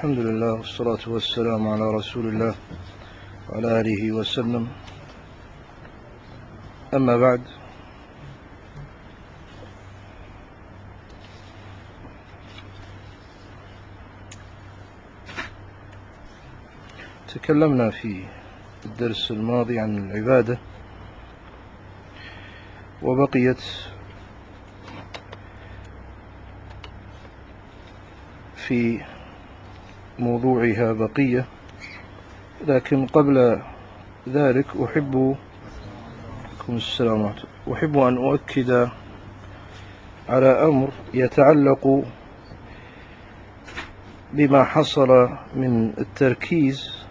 الحمد لله والصلاة والسلام على رسول الله وعلى آله وسلم. أما بعد، تكلمنا في الدرس الماضي عن العبادة، وبقيت في موضوعها بقية، لكن قبل ذلك أحب أن أؤكد على أمر يتعلق بما حصل من التركيز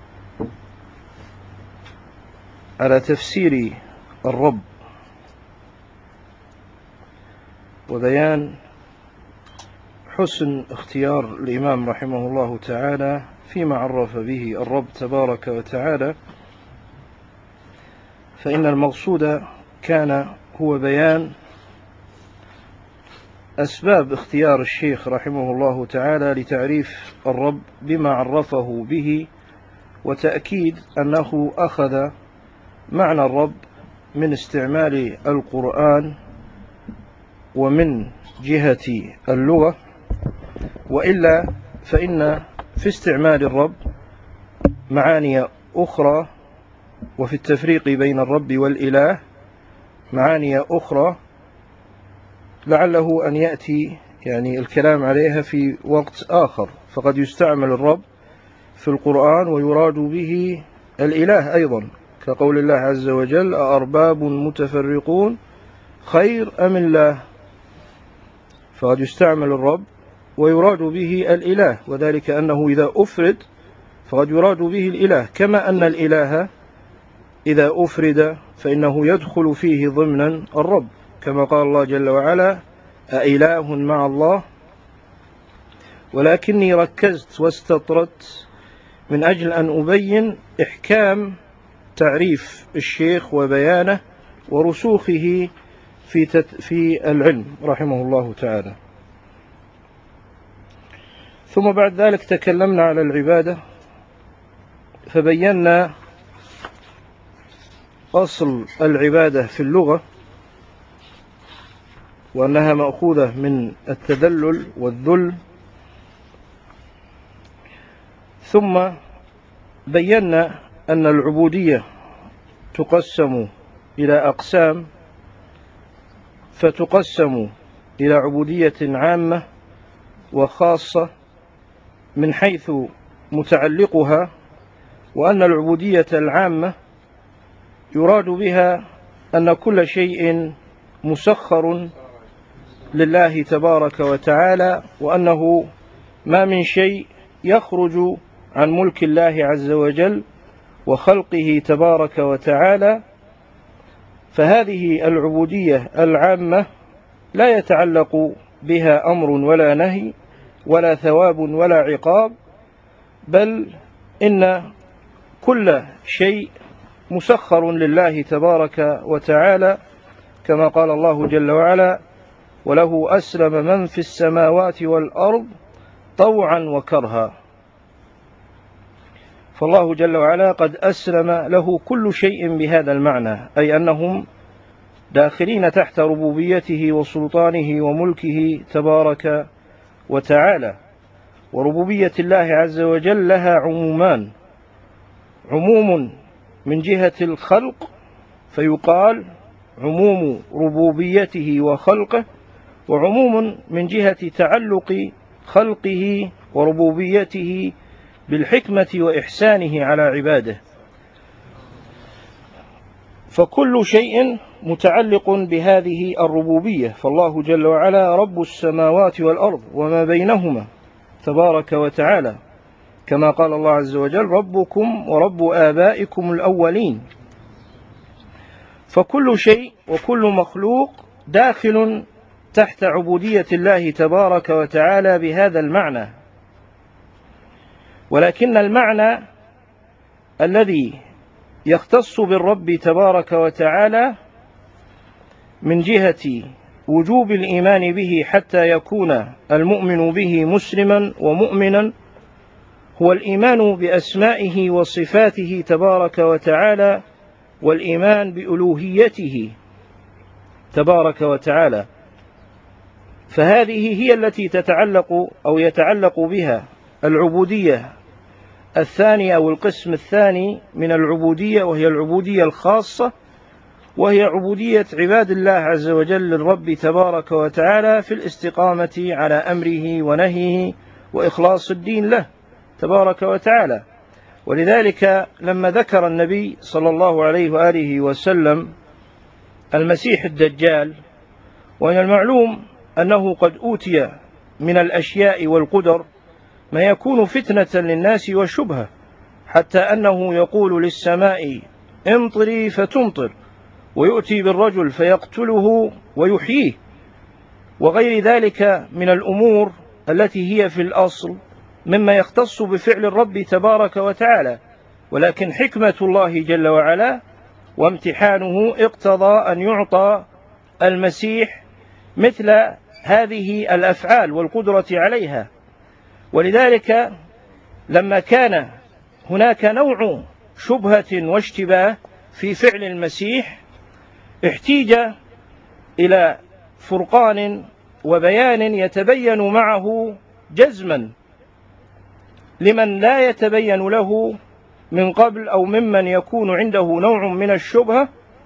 على تفسير الرب وبيان حسن اختيار الإمام رحمه الله تعالى فيما عرف به الرب تبارك وتعالى. فإن المقصود كان هو بيان أسباب اختيار الشيخ رحمه الله تعالى لتعريف الرب بما عرفه به، وتأكيد أنه أخذ معنى الرب من استعمال القرآن ومن جهة اللغة، وإلا فإن في استعمال الرب معاني أخرى، وفي التفريق بين الرب والإله معاني أخرى لعله أن يأتي الكلام عليها في وقت آخر. فقد يستعمل الرب في القرآن ويراد به الإله أيضا، كقول الله عز وجل: أأرباب متفرقون خير أم الله. فقد يستعمل الرب ويراد به الإله، وذلك أنه إذا أفرد فقد يراد به الإله، كما أن الإله إذا أفرد فإنه يدخل فيه ضمنا الرب، كما قال الله جل وعلا: أإله مع الله. ولكني ركزت واستطردت من أجل أن أبين إحكام تعريف الشيخ وبيانه ورسوخه في العلم رحمه الله تعالى. ثم بعد ذلك تكلمنا على العبادة، فبينا أصل العبادة في اللغة، وأنها مأخوذة من التذلل والذل. ثم بينا أن العبودية تقسم إلى أقسام، فتقسم إلى عبودية عامة وخاصة من حيث متعلقها، وأن العبودية العامة يراد بها أن كل شيء مسخر لله تبارك وتعالى، وأنه ما من شيء يخرج عن ملك الله عز وجل وخلقه تبارك وتعالى. فهذه العبودية العامة لا يتعلق بها أمر ولا نهي ولا ثواب ولا عقاب، بل إن كل شيء مسخر لله تبارك وتعالى، كما قال الله جل وعلا: وله أسلم من في السماوات والأرض طوعا وكرها. فالله جل وعلا قد أسلم له كل شيء بهذا المعنى، أي أنهم داخلين تحت ربوبيته وسلطانه وملكه تبارك وتعالى. وربوبية الله عز وجل لها عمومان: عموم من جهة الخلق فيقال عموم ربوبيته وخلقه، وعموم من جهة تعلق خلقه وربوبيته بالحكمة وإحسانه على عباده. فكل شيء متعلق بهذه الربوبية، فالله جل وعلا رب السماوات والأرض وما بينهما تبارك وتعالى، كما قال الله عز وجل: ربكم ورب آبائكم الأولين. فكل شيء وكل مخلوق داخل تحت عبودية الله تبارك وتعالى بهذا المعنى. ولكن المعنى الذي يختص بالرب تبارك وتعالى من جهة وجوب الإيمان به حتى يكون المؤمن به مسلما ومؤمنا هو الإيمان بأسمائه وصفاته تبارك وتعالى، والإيمان بألوهيته تبارك وتعالى، فهذه هي التي تتعلق أو يتعلق بها العبودية الثانية أو القسم الثاني من العبودية، وهي العبودية الخاصة، وهي عبودية عباد الله عز وجل للرب تبارك وتعالى في الاستقامة على أمره ونهيه وإخلاص الدين له تبارك وتعالى. ولذلك لما ذكر النبي صلى الله عليه وآله وسلم المسيح الدجال، ومن المعلوم أنه قد أوتي من الأشياء والقدر ما يكون فتنة للناس وشبهة، حتى أنه يقول للسماء امطري فتمطر، ويؤتي بالرجل فيقتله ويحييه، وغير ذلك من الأمور التي هي في الأصل مما يختص بفعل الرب تبارك وتعالى، ولكن حكمة الله جل وعلا وامتحانه اقتضى أن يعطى المسيح مثل هذه الأفعال والقدرة عليها. ولذلك لما كان هناك نوع شبهة واشتباه في فعل المسيح، احتيج إلى فرقان وبيان يتبين معه جزما لمن لا يتبين له من قبل أو ممن يكون عنده نوع من الشبهة،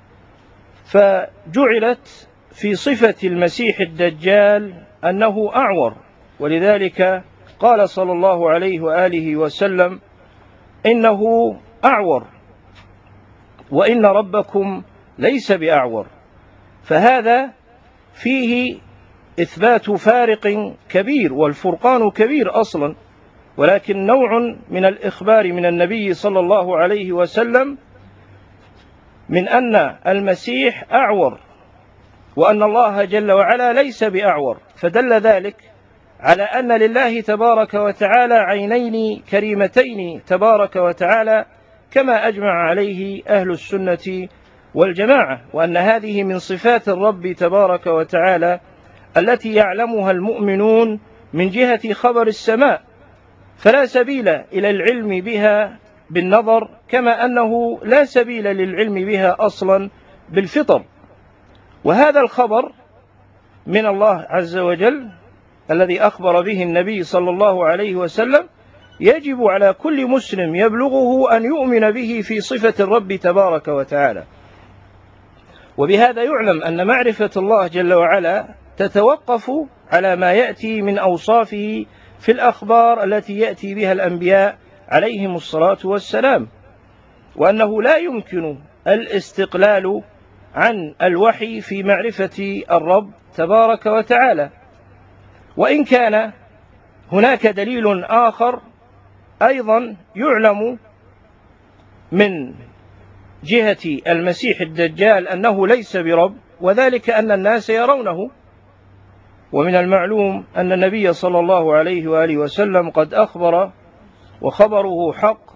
فجعلت في صفة المسيح الدجال أنه أعور. ولذلك قال صلى الله عليه وآله وسلم إنه أعور وإن ربكم ليس بأعور. فهذا فيه إثبات فارق كبير، والفرقان كبير أصلا، ولكن نوع من الإخبار من النبي صلى الله عليه وسلم من أن المسيح أعور وأن الله جل وعلا ليس بأعور، فدل ذلك على أن لله تبارك وتعالى عينين كريمتين تبارك وتعالى، كما أجمع عليه أهل السنة والجماعة، وأن هذه من صفات الرب تبارك وتعالى التي يعلمها المؤمنون من جهة خبر السماء، فلا سبيل إلى العلم بها بالنظر، كما أنه لا سبيل للعلم بها أصلا بالفطر. وهذا الخبر من الله عز وجل الذي أخبر به النبي صلى الله عليه وسلم يجب على كل مسلم يبلغه أن يؤمن به في صفة الرب تبارك وتعالى. وبهذا يعلم أن معرفة الله جل وعلا تتوقف على ما يأتي من أوصافه في الأخبار التي يأتي بها الأنبياء عليهم الصلاة والسلام، وأنه لا يمكن الاستقلال عن الوحي في معرفة الرب تبارك وتعالى. وإن كان هناك دليل آخر أيضا يعلم من جهة المسيح الدجال أنه ليس برب، وذلك أن الناس يرونه. ومن المعلوم أن النبي صلى الله عليه وآله وسلم قد أخبر وخبره حق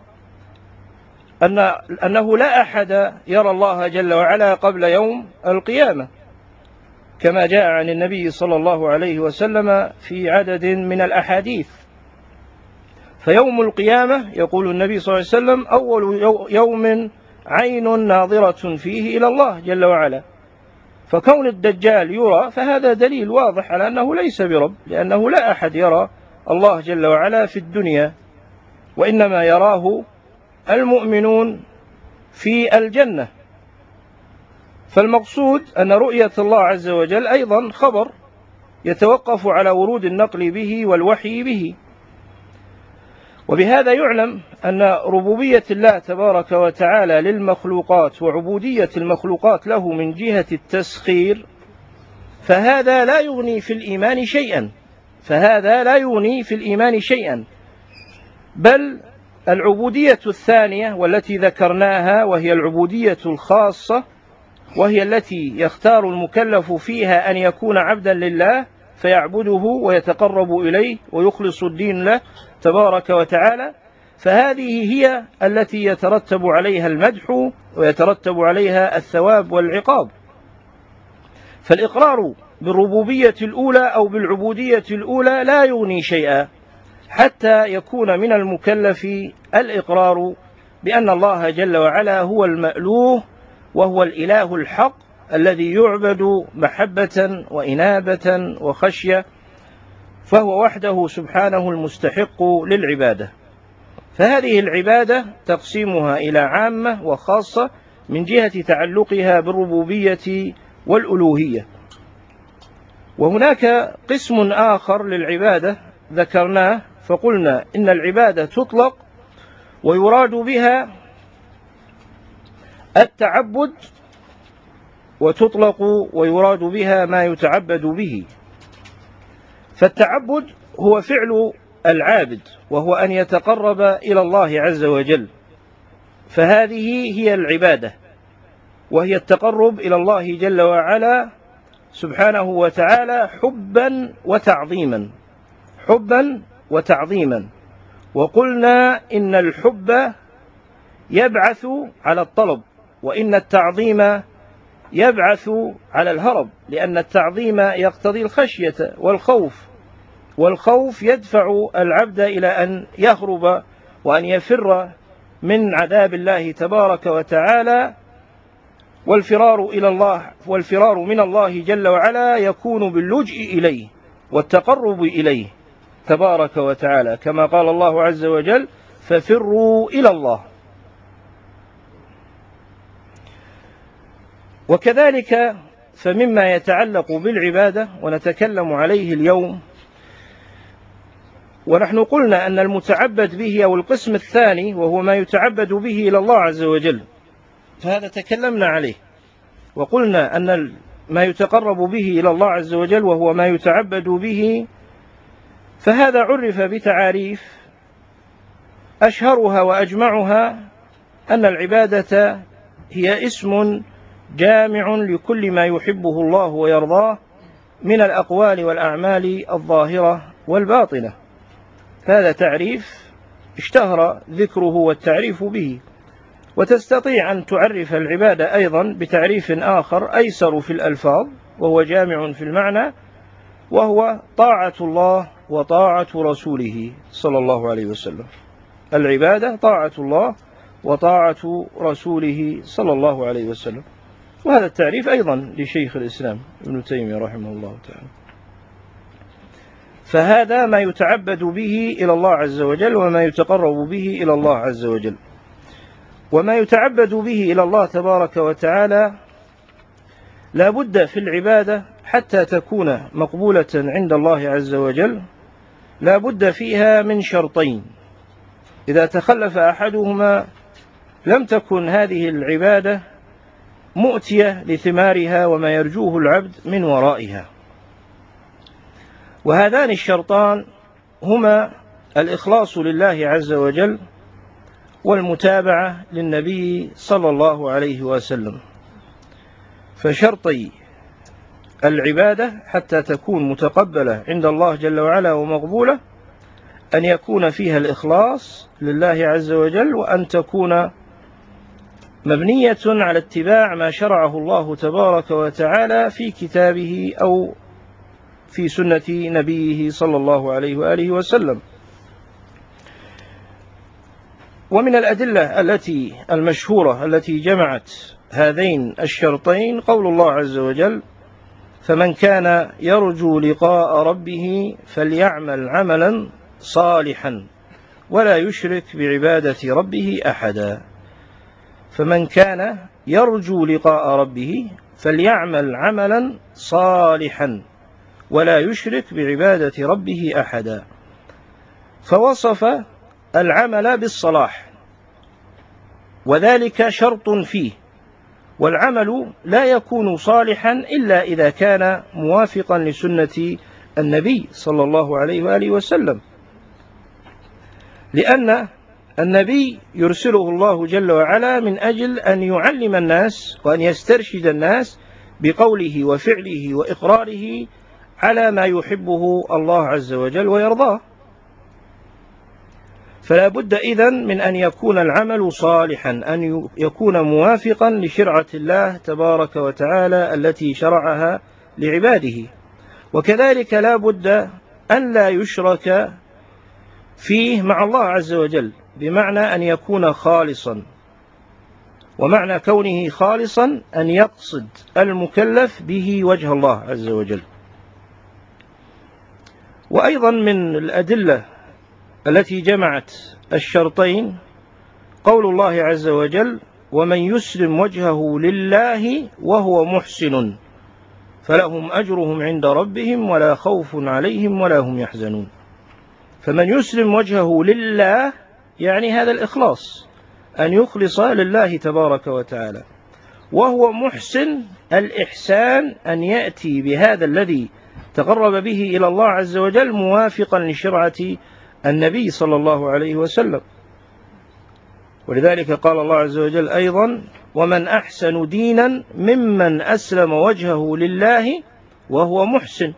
أنه لا أحد يرى الله جل وعلا قبل يوم القيامة، كما جاء عن النبي صلى الله عليه وسلم في عدد من الأحاديث. فيوم القيامة يقول النبي صلى الله عليه وسلم أول يوم عين ناظرة فيه إلى الله جل وعلا. فكون الدجال يرى فهذا دليل واضح على أنه ليس برب، لأنه لا أحد يرى الله جل وعلا في الدنيا، وإنما يراه المؤمنون في الجنة. فالمقصود أن رؤية الله عز وجل أيضا خبر يتوقف على ورود النقل به والوحي به. وبهذا يعلم أن ربوبية الله تبارك وتعالى للمخلوقات وعبودية المخلوقات له من جهة التسخير، فهذا لا يغني في الإيمان شيئا، بل العبودية الثانية والتي ذكرناها وهي العبودية الخاصة، وهي التي يختار المكلف فيها أن يكون عبدا لله فيعبده ويتقرب إليه ويخلص الدين له تبارك وتعالى، فهذه هي التي يترتب عليها المدح ويترتب عليها الثواب والعقاب. فالإقرار بالربوبية الأولى أو بالعبودية الأولى لا يغني شيئا، حتى يكون من المكلف الإقرار بأن الله جل وعلا هو المألوه وهو الإله الحق الذي يعبد محبة وإنابة وخشية، فهو وحده سبحانه المستحق للعبادة. فهذه العبادة تقسيمها إلى عامة وخاصة من جهة تعلقها بالربوبية والألوهية. وهناك قسم آخر للعبادة ذكرناه فقلنا إن العبادة تطلق ويراد بها التعبد، وتطلق ويراد بها ما يتعبد به. فالتعبد هو فعل العابد، وهو أن يتقرب إلى الله عز وجل، فهذه هي العبادة، وهي التقرب إلى الله جل وعلا سبحانه وتعالى حبا وتعظيما، حبا وتعظيما. وقلنا إن الحب يبعث على الطلب، وإن التعظيم يبعث على الهرب، لأن التعظيم يقتضي الخشية والخوف، والخوف يدفع العبد إلى أن يهرب وأن يفر من عذاب الله تبارك وتعالى. والفرار إلى الله والفرار من الله جل وعلا يكون باللجء إليه والتقرب إليه تبارك وتعالى، كما قال الله عز وجل: ففروا إلى الله. وكذلك فمما يتعلق بالعبادة ونتكلم عليه اليوم، ونحن قلنا أن المتعبد به أو القسم الثاني وهو ما يتعبد به إلى الله عز وجل، فهذا تكلمنا عليه وقلنا أن ما يتقرب به إلى الله عز وجل وهو ما يتعبد به، فهذا عرف بتعاريف أشهرها وأجمعها أن العبادة هي اسم جامع لكل ما يحبه الله ويرضاه من الأقوال والأعمال الظاهرة والباطنة. هذا تعريف اشتهر ذكره والتعريف به. وتستطيع أن تعرف العبادة أيضا بتعريف آخر أيسر في الألفاظ وهو جامع في المعنى، وهو طاعة الله وطاعة رسوله صلى الله عليه وسلم. العبادة طاعة الله وطاعة رسوله صلى الله عليه وسلم. وهذا التعريف أيضا لشيخ الإسلام ابن تيمية رحمه الله تعالى. فهذا ما يتعبد به إلى الله عز وجل وما يتقرب به إلى الله عز وجل. وما يتعبد به إلى الله تبارك وتعالى لا بد في العبادة حتى تكون مقبولة عند الله عز وجل لا بد فيها من شرطين، إذا تخلف أحدهما لم تكن هذه العبادة مؤتية لثمارها وما يرجوه العبد من ورائها. وهذان الشرطان هما الإخلاص لله عز وجل والمتابعة للنبي صلى الله عليه وسلم. فشرطي العبادة حتى تكون متقبلة عند الله جل وعلا ومقبولة أن يكون فيها الإخلاص لله عز وجل، وأن تكون مبنية على اتباع ما شرعه الله تبارك وتعالى في كتابه أو في سنة نبيه صلى الله عليه وآله وسلم. ومن الأدلة المشهورة التي جمعت هذين الشرطين قول الله عز وجل: فمن كان يرجو لقاء ربه فليعمل عملا صالحا ولا يشرك بعبادة ربه أحدا. فمن كان يرجو لقاء ربه فليعمل عملا صالحا ولا يشرك بعبادة ربه أحدا. فوصف العمل بالصلاح، وذلك شرط فيه، والعمل لا يكون صالحا إلا إذا كان موافقا لسنة النبي صلى الله عليه وآله وسلم، لأن النبي يرسله الله جل وعلا من أجل أن يعلم الناس وأن يسترشد الناس بقوله وفعله وإقراره على ما يحبه الله عز وجل ويرضاه. فلا بد إذن من أن يكون العمل صالحا، أن يكون موافقا لشرعة الله تبارك وتعالى التي شرعها لعباده. وكذلك لا بد أن لا يشرك فيه مع الله عز وجل، بمعنى أن يكون خالصا، ومعنى كونه خالصا أن يقصد المكلف به وجه الله عز وجل. وأيضا من الأدلة التي جمعت الشرطين قول الله عز وجل: ومن يسلم وجهه لله وهو محسن فلهم أجرهم عند ربهم ولا خوف عليهم ولا هم يحزنون. فمن يسلم وجهه لله يعني هذا الإخلاص، أن يخلص لله تبارك وتعالى، وهو محسن الإحسان أن يأتي بهذا الذي تقرب به إلى الله عز وجل موافقا لشرعة النبي صلى الله عليه وسلم. ولذلك قال الله عز وجل أيضا: ومن أحسن دينا ممن أسلم وجهه لله وهو محسن.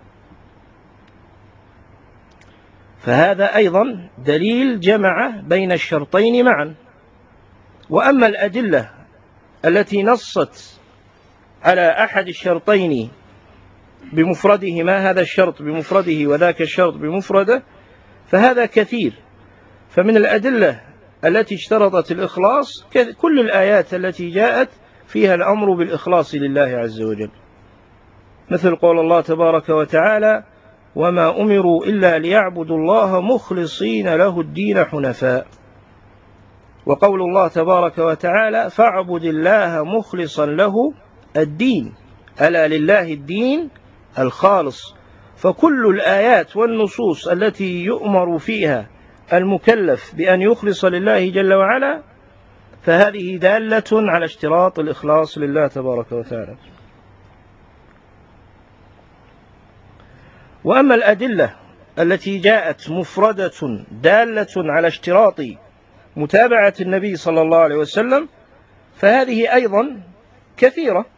فهذا أيضا دليل جمع بين الشرطين معا. وأما الأدلة التي نصت على أحد الشرطين بمفرده، ما هذا الشرط بمفرده وذاك الشرط بمفرده، فهذا كثير. فمن الأدلة التي اشترطت الإخلاص كل الآيات التي جاءت فيها الأمر بالإخلاص لله عز وجل، مثل قول الله تبارك وتعالى: وما أمروا إلا ليعبدوا الله مخلصين له الدين حنفاء. وقول الله تبارك وتعالى: فاعبد الله مخلصا له الدين ألا لله الدين الخالص. فكل الآيات والنصوص التي يؤمر فيها المكلف بأن يخلص لله جل وعلا فهذه دالة على اشتراط الإخلاص لله تبارك وتعالى. وأما الأدلة التي جاءت مفردة دالة على اشتراط متابعة النبي صلى الله عليه وسلم فهذه أيضا كثيرة.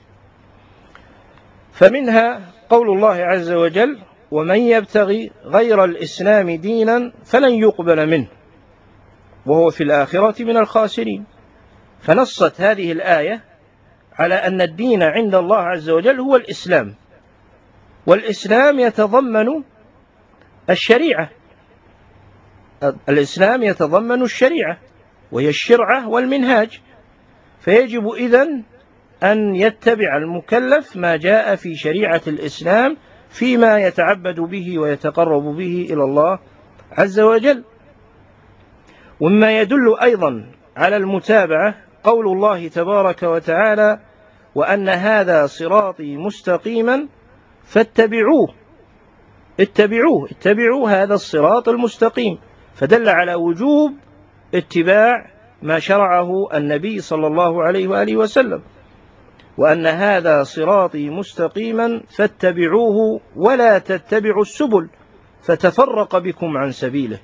فمنها قول الله عز وجل: ومن يبتغي غير الإسلام دينا فلن يقبل منه وهو في الآخرة من الخاسرين. فنصت هذه الآية على أن الدين عند الله عز وجل هو الإسلام، والإسلام يتضمن الشريعة. الإسلام يتضمن الشريعة وهي الشرعة والمنهاج، فيجب إذن أن يتبع المكلف ما جاء في شريعة الإسلام فيما يتعبد به ويتقرب به إلى الله عز وجل. ومما يدل أيضا على المتابعة قول الله تبارك وتعالى: وأن هذا صراطي مستقيما فاتبعوه. اتبعوا هذا الصراط المستقيم، فدل على وجوب اتباع ما شرعه النبي صلى الله عليه وآله وسلم. وأن هذا صراطي مستقيما فاتبعوه ولا تتبعوا السبل فتفرق بكم عن سبيله.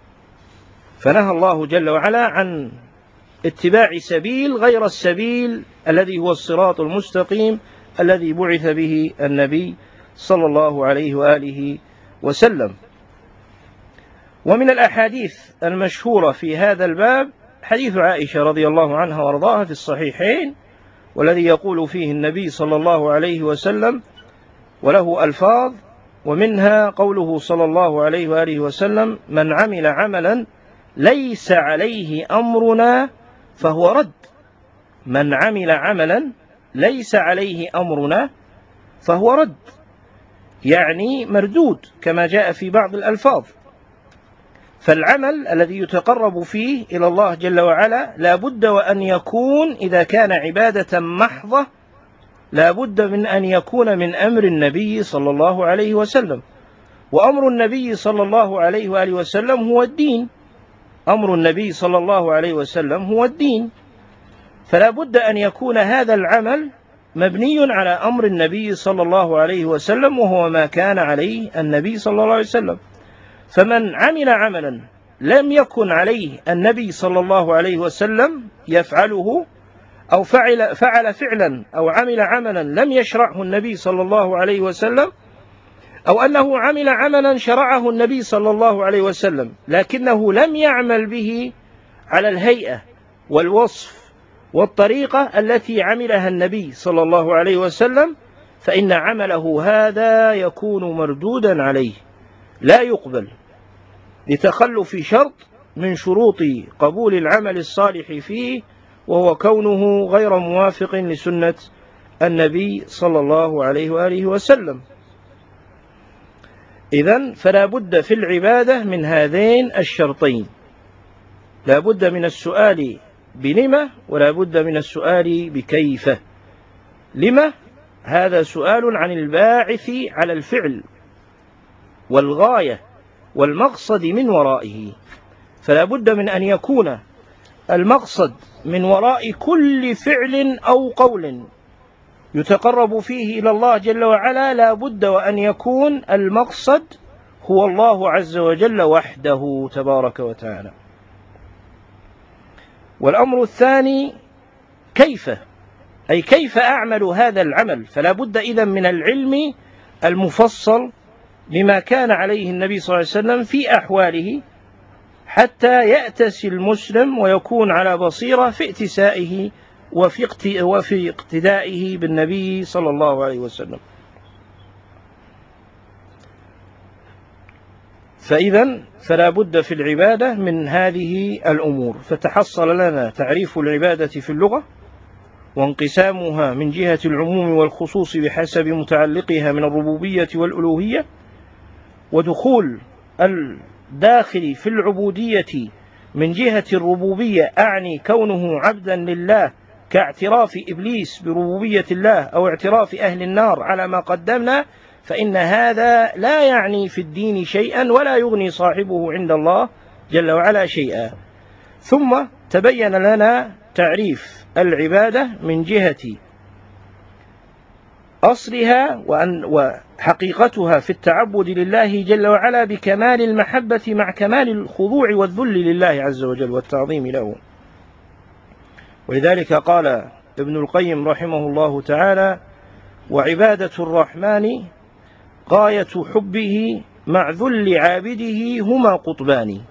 فنهى الله جل وعلا عن اتباع سبيل غير السبيل الذي هو الصراط المستقيم الذي بعث به النبي صلى الله عليه وآله وسلم. ومن الأحاديث المشهورة في هذا الباب حديث عائشة رضي الله عنها وارضاها في الصحيحين، والذي يقول فيه النبي صلى الله عليه وسلم وله ألفاظ، ومنها قوله صلى الله عليه وآله وسلم: من عمل عملا ليس عليه أمرنا فهو رد. من عمل عملا ليس عليه أمرنا فهو رد، يعني مردود كما جاء في بعض الألفاظ. فالعمل الذي يتقرب فيه إلى الله جل وعلا لا بد وأن يكون، إذا كان عبادة محضة، لا بد من أن يكون من أمر النبي صلى الله عليه وسلم. وأمر النبي صلى الله عليه وآله وسلم هو الدين. أمر النبي صلى الله عليه وسلم هو الدين، فلا بد أن يكون هذا العمل مبني على أمر النبي صلى الله عليه وسلم، وهو ما كان عليه النبي صلى الله عليه وسلم. فمن عمل عملا لم يكن عليه النبي صلى الله عليه وسلم يفعله، أو فعل فعلا أو عمل عملا لم يشرعه النبي صلى الله عليه وسلم، أو أنه عمل عملا شرعه النبي صلى الله عليه وسلم لكنه لم يعمل به على الهيئة والوصف والطريقة التي عملها النبي صلى الله عليه وسلم، فإن عمله هذا يكون مردودا عليه لا يقبل. لتخلف شرط من شروط قبول العمل الصالح فيه، وهو كونه غير موافق لسنة النبي صلى الله عليه وآله وسلم. إذن فلا بد في العبادة من هذين الشرطين، لا بد من السؤال بلما، ولا بد من السؤال بكيف. لما؟ هذا سؤال عن الباعث على الفعل والغاية والمقصد من ورائه، فلا بد من أن يكون المقصد من وراء كل فعل أو قول يتقرب فيه إلى الله جل وعلا، لا بد وأن يكون المقصد هو الله عز وجل وحده تبارك وتعالى. والأمر الثاني كيف، أي كيف أعمل هذا العمل، فلا بد إذن من العلم المفصل بما كان عليه النبي صلى الله عليه وسلم في أحواله، حتى يأتسي المسلم ويكون على بصيرة في ائتسائه وفي اقتدائه بالنبي صلى الله عليه وسلم. فلا بد في العبادة من هذه الأمور. فتحصل لنا تعريف العبادة في اللغة، وانقسامها من جهة العموم والخصوص بحسب متعلقها من الربوبية والألوهية، ودخول الداخل في العبودية من جهة الربوبية أعني كونه عبدا لله، كاعتراف إبليس بربوبية الله أو اعتراف أهل النار على ما قدمنا، فإن هذا لا يعني في الدين شيئا ولا يغني صاحبه عند الله جل وعلا شيئا. ثم تبين لنا تعريف العبادة من جهة أصلها وحقيقتها في التعبد لله جل وعلا بكمال المحبة مع كمال الخضوع والذل لله عز وجل والتعظيم له. ولذلك قال ابن القيم رحمه الله تعالى: وعبادة الرحمن غاية حبه مع ذل عابده هما قطبان،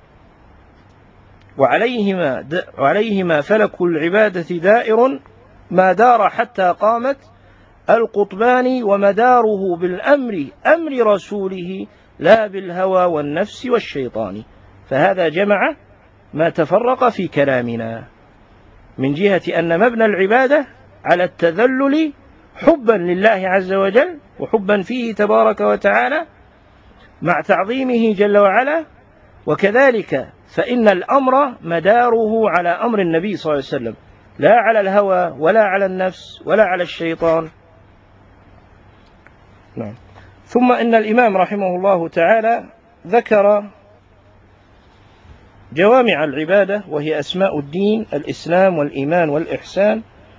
وعليهما فلك العبادة دائر ما دار حتى قامت القطبان، ومداره بالأمر أمر رسوله لا بالهوى والنفس والشيطان. فهذا جمع ما تفرق في كلامنا من جهة أن مبنى العبادة على التذلل حبا لله عز وجل وحبا فيه تبارك وتعالى مع تعظيمه جل وعلا، وكذلك فإن الأمر مداره على أمر النبي صلى الله عليه وسلم، لا على الهوى ولا على النفس ولا على الشيطان. نعم. ثم إن الإمام رحمه الله تعالى ذكر جوامع العبادة، وهي أسماء الدين: الإسلام والإيمان والإحسان،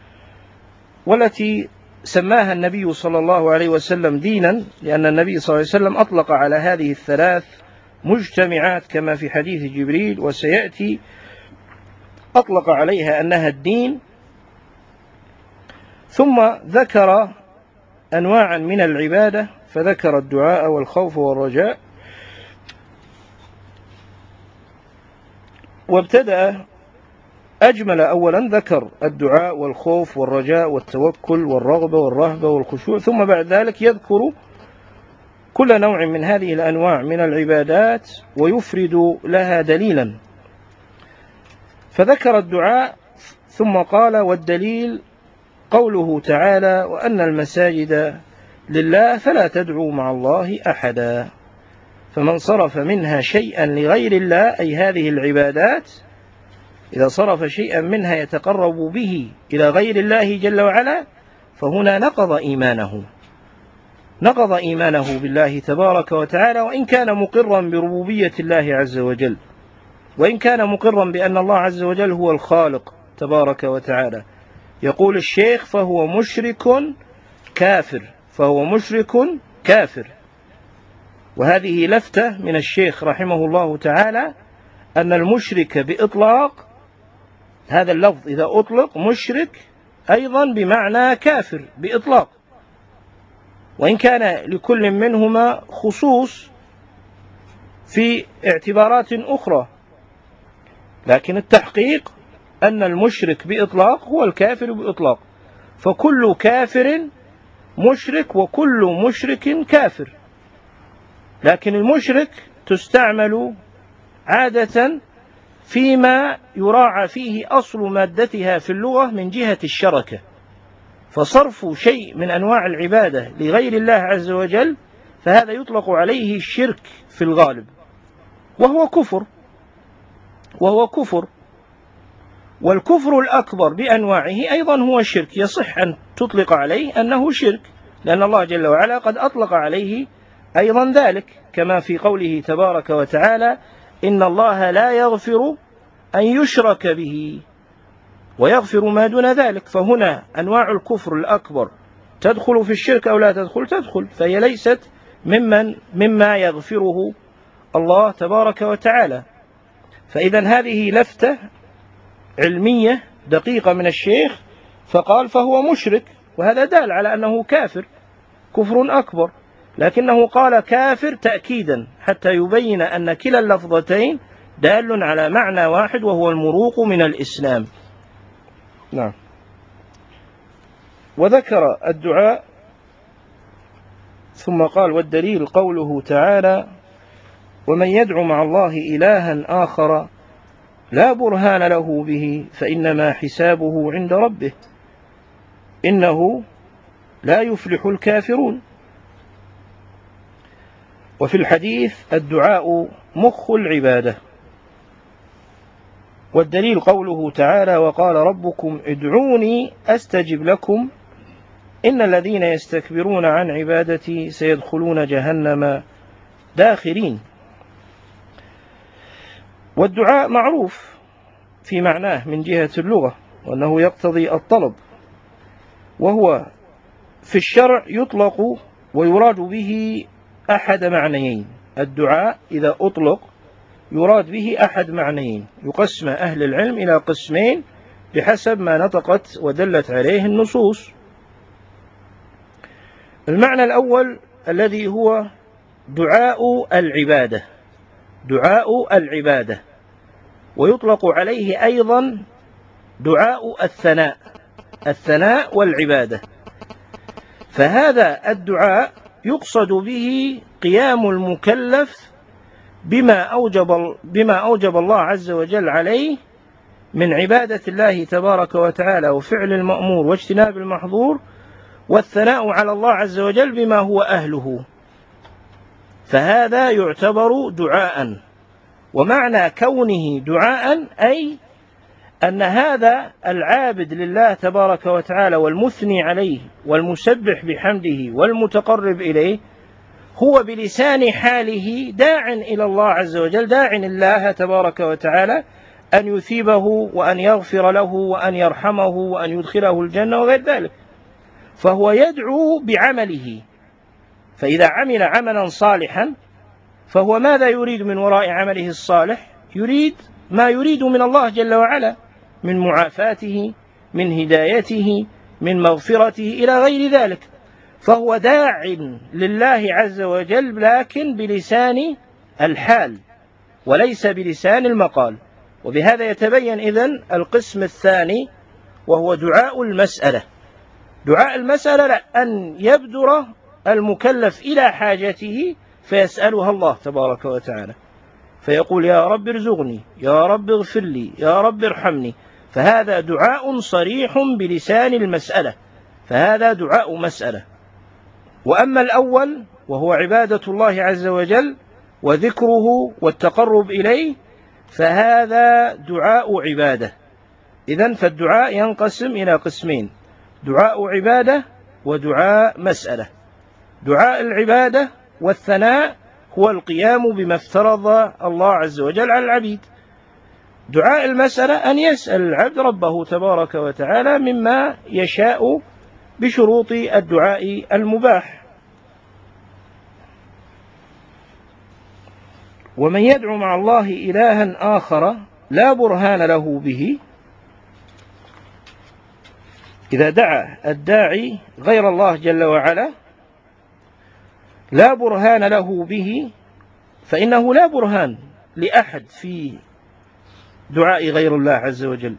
والتي سماها النبي صلى الله عليه وسلم دينا، لأن النبي صلى الله عليه وسلم أطلق على هذه الثلاث مجتمعات كما في حديث جبريل، وسيأتي أطلق عليها أنها الدين. ثم ذكر أنواعا من العبادة، فذكر الدعاء والخوف والرجاء، وابتدأ أجمل أولا ذكر الدعاء والخوف والرجاء والتوكل والرغبة والرهبة والخشوع، ثم بعد ذلك يذكر كل نوع من هذه الأنواع من العبادات ويفرد لها دليلا. فذكر الدعاء ثم قال: والدليل قوله تعالى: وأن المساجد لله فلا تدعوا مع الله أحدا. فمن صرف منها شيئا لغير الله، أي هذه العبادات إذا صرف شيئا منها يتقرب به إلى غير الله جل وعلا، فهنا نقض إيمانه بالله تبارك وتعالى، وإن كان مقرا بربوبية الله عز وجل، وإن كان مقرا بأن الله عز وجل هو الخالق تبارك وتعالى. يقول الشيخ: فهو مشرك كافر. وهذه لفتة من الشيخ رحمه الله تعالى، أن المشرك بإطلاق هذا اللفظ إذا أطلق مشرك أيضا بمعنى كافر بإطلاق، وإن كان لكل منهما خصوص في اعتبارات أخرى، لكن التحقيق أن المشرك بإطلاق هو الكافر بإطلاق. فكل كافر مشرك وكل مشرك كافر، لكن المشرك تستعمل عادة فيما يراعى فيه أصل مادتها في اللغة من جهة الشركة، فصرف شيء من أنواع العبادة لغير الله عز وجل فهذا يطلق عليه الشرك في الغالب، وهو كفر. والكفر الأكبر بأنواعه أيضا هو الشرك، يصح أن تطلق عليه أنه شرك، لأن الله جل وعلا قد أطلق عليه أيضا ذلك، كما في قوله تبارك وتعالى: إن الله لا يغفر أن يشرك به ويغفر ما دون ذلك. فهنا أنواع الكفر الأكبر تدخل في الشرك أو لا تدخل، فهي ليست مما يغفره الله تبارك وتعالى. فإذا هذه لفتة علمية دقيقة من الشيخ، فقال فهو مشرك، وهذا دال على أنه كافر كفر أكبر، لكنه قال كافر تأكيدا حتى يبين أن كلا اللفظتين دال على معنى واحد، وهو المروق من الإسلام. نعم. وذكر الدعاء ثم قال: والدليل قوله تعالى: ومن يدعو مع الله إلها آخر لا برهان له به فإنما حسابه عند ربه إنه لا يفلح الكافرون. وفي الحديث: الدعاء مخ العبادة. والدليل قوله تعالى: وقال ربكم ادعوني أستجب لكم إن الذين يستكبرون عن عبادتي سيدخلون جهنم داخرين. والدعاء معروف في معناه من جهة اللغة، وأنه يقتضي الطلب، وهو في الشرع يطلق ويراد به أحد معنيين. الدعاء إذا أطلق يراد به أحد معنيين، يقسم أهل العلم إلى قسمين بحسب ما نطقت ودلت عليه النصوص. المعنى الأول الذي هو دعاء العبادة، ويطلق عليه أيضا دعاء الثناء والعبادة. فهذا الدعاء يقصد به قيام المكلف بما أوجب الله عز وجل عليه من عبادة الله تبارك وتعالى وفعل المأمور واجتناب المحظور، والثناء على الله عز وجل بما هو أهله، فهذا يعتبر دعاء. ومعنى كونه دعاء أي أن هذا العابد لله تبارك وتعالى والمثني عليه والمسبح بحمده والمتقرب إليه هو بلسان حاله داع إلى الله عز وجل، داع الله تبارك وتعالى أن يثيبه وأن يغفر له وأن يرحمه وأن يدخله الجنة وغير ذلك، فهو يدعو بعمله. فإذا عمل عملا صالحا فهو ماذا يريد من وراء عمله الصالح؟ يريد ما يريد من الله جل وعلا من معافاته، من هدايته، من مغفرته إلى غير ذلك، فهو داع لله عز وجل لكن بلسان الحال وليس بلسان المقال. وبهذا يتبين إذن القسم الثاني، وهو دعاء المسألة. دعاء المسألة أن يبدر المكلف إلى حاجته فيسألها الله تبارك وتعالى، فيقول: يا رب ارزقني، يا رب اغفر لي، يا رب ارحمني، فهذا دعاء صريح بلسان المسألة، فهذا دعاء مسألة. وأما الأول وهو عبادة الله عز وجل وذكره والتقرب إليه فهذا دعاء عبادة. إذن فالدعاء ينقسم إلى قسمين: دعاء عبادة ودعاء مسألة. دعاء العبادة والثناء هو القيام بما افترض الله عز وجل على العبيد. دعاء المسألة أن يسأل العبد ربه تبارك وتعالى مما يشاء بشروط الدعاء المباح. ومن يدعو مع الله إلها آخر لا برهان له به، إذا دعا الداعي غير الله جل وعلا لا برهان له به، فإنه لا برهان لأحد في دعاء غير الله عز وجل،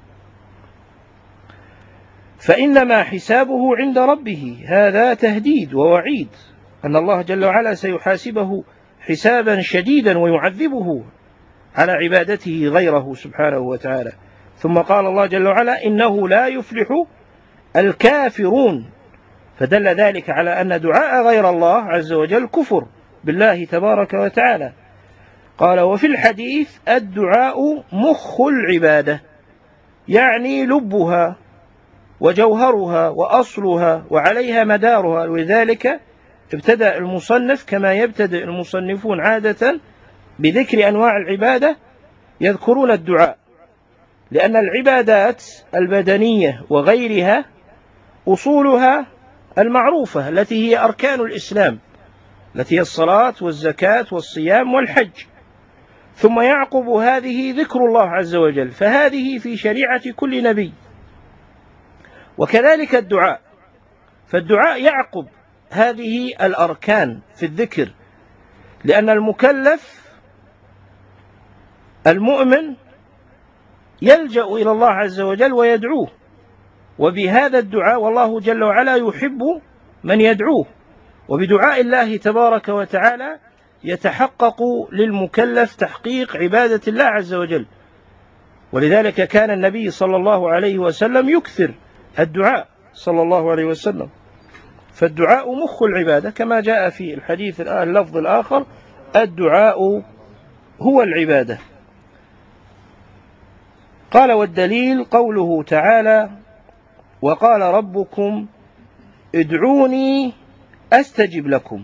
فإنما حسابه عند ربه. هذا تهديد ووعيد أن الله جل وعلا سيحاسبه حسابا شديدا ويعذبه على عبادته غيره سبحانه وتعالى. ثم قال الله جل وعلا إنه لا يفلح الكافرون، فدل ذلك على أن دعاء غير الله عز وجل كفر بالله تبارك وتعالى. قال وفي الحديث الدعاء مخ العبادة، يعني لبها وجوهرها وأصلها وعليها مدارها. ولذلك ابتدأ المصنف كما يبتدئ المصنفون عادة بذكر أنواع العبادة، يذكرون الدعاء، لأن العبادات البدنية وغيرها أصولها المعروفة التي هي أركان الإسلام، التي هي الصلاة والزكاة والصيام والحج، ثم يعقب هذه ذكر الله عز وجل، فهذه في شريعة كل نبي. وكذلك الدعاء، فالدعاء يعقب هذه الأركان في الذكر، لأن المكلف المؤمن يلجأ إلى الله عز وجل ويدعوه، وبهذا الدعاء والله جل وعلا يحب من يدعوه، وبدعاء الله تبارك وتعالى يتحقق للمكلف تحقيق عبادة الله عز وجل. ولذلك كان النبي صلى الله عليه وسلم يكثر الدعاء صلى الله عليه وسلم. فالدعاء مخ العبادة كما جاء في الحديث اللفظ الآخر الدعاء هو العبادة. قال والدليل قوله تعالى وقال ربكم ادعوني أستجب لكم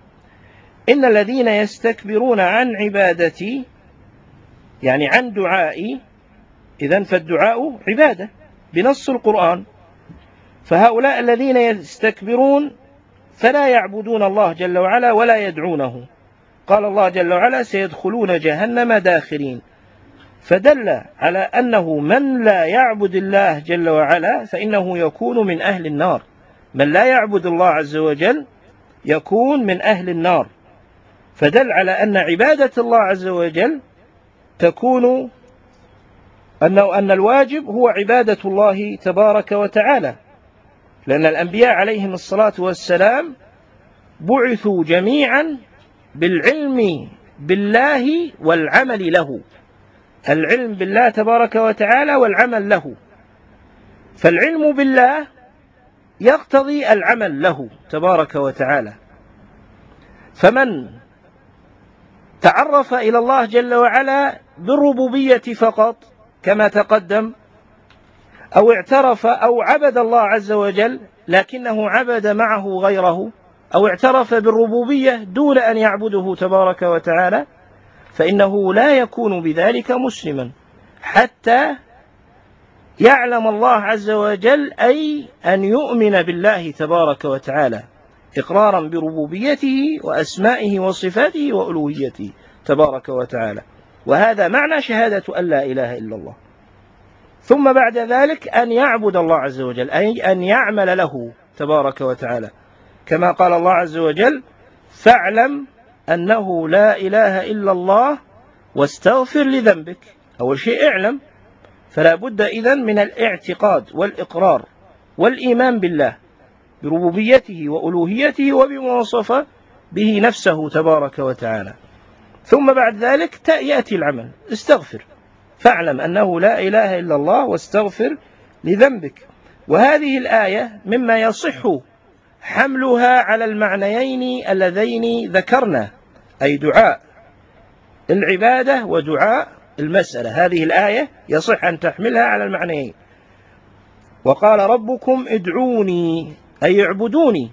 إن الذين يستكبرون عن عبادتي، يعني عن دعائي، إذن فالدعاء عبادة بنص القرآن. فهؤلاء الذين يستكبرون فلا يعبدون الله جل وعلا ولا يدعونه. قال الله جل وعلا سيدخلون جهنم داخرين، فدل على أنه من لا يعبد الله جل وعلا فإنه يكون من أهل النار. من لا يعبد الله عز وجل يكون من أهل النار، فدل على أن عبادة الله عز وجل تكون أن الواجب هو عبادة الله تبارك وتعالى، لأن الأنبياء عليهم الصلاة والسلام بعثوا جميعا بالعلم بالله والعمل له، العلم بالله تبارك وتعالى والعمل له. فالعلم بالله يقتضي العمل له تبارك وتعالى، فمن تعرف إلى الله جل وعلا بالربوبية فقط كما تقدم، أو اعترف أو عبد الله عز وجل لكنه عبد معه غيره، أو اعترف بالربوبية دون أن يعبده تبارك وتعالى، فإنه لا يكون بذلك مسلما حتى يعلم الله عز وجل، أي أن يؤمن بالله تبارك وتعالى إقرارا بربوبيته وأسمائه وصفاته وألوهيته تبارك وتعالى. وهذا معنى شهادة أن لا إله إلا الله. ثم بعد ذلك أن يعبد الله عز وجل، أي أن يعمل له تبارك وتعالى، كما قال الله عز وجل فاعلم أنه لا إله إلا الله واستغفر لذنبك. أول شيء اعلم، فلا بد إذن من الاعتقاد والإقرار والإيمان بالله بربوبيته وألوهيته وبما وصف به نفسه تبارك وتعالى. ثم بعد ذلك يأتي العمل، استغفر، فاعلم أنه لا إله إلا الله واستغفر لذنبك. وهذه الآية مما يصح حملها على المعنيين اللذين ذكرنا، أي دعاء العبادة ودعاء المسألة. هذه الآية يصح أن تحملها على المعنيين. وقال ربكم ادعوني أي اعبدوني،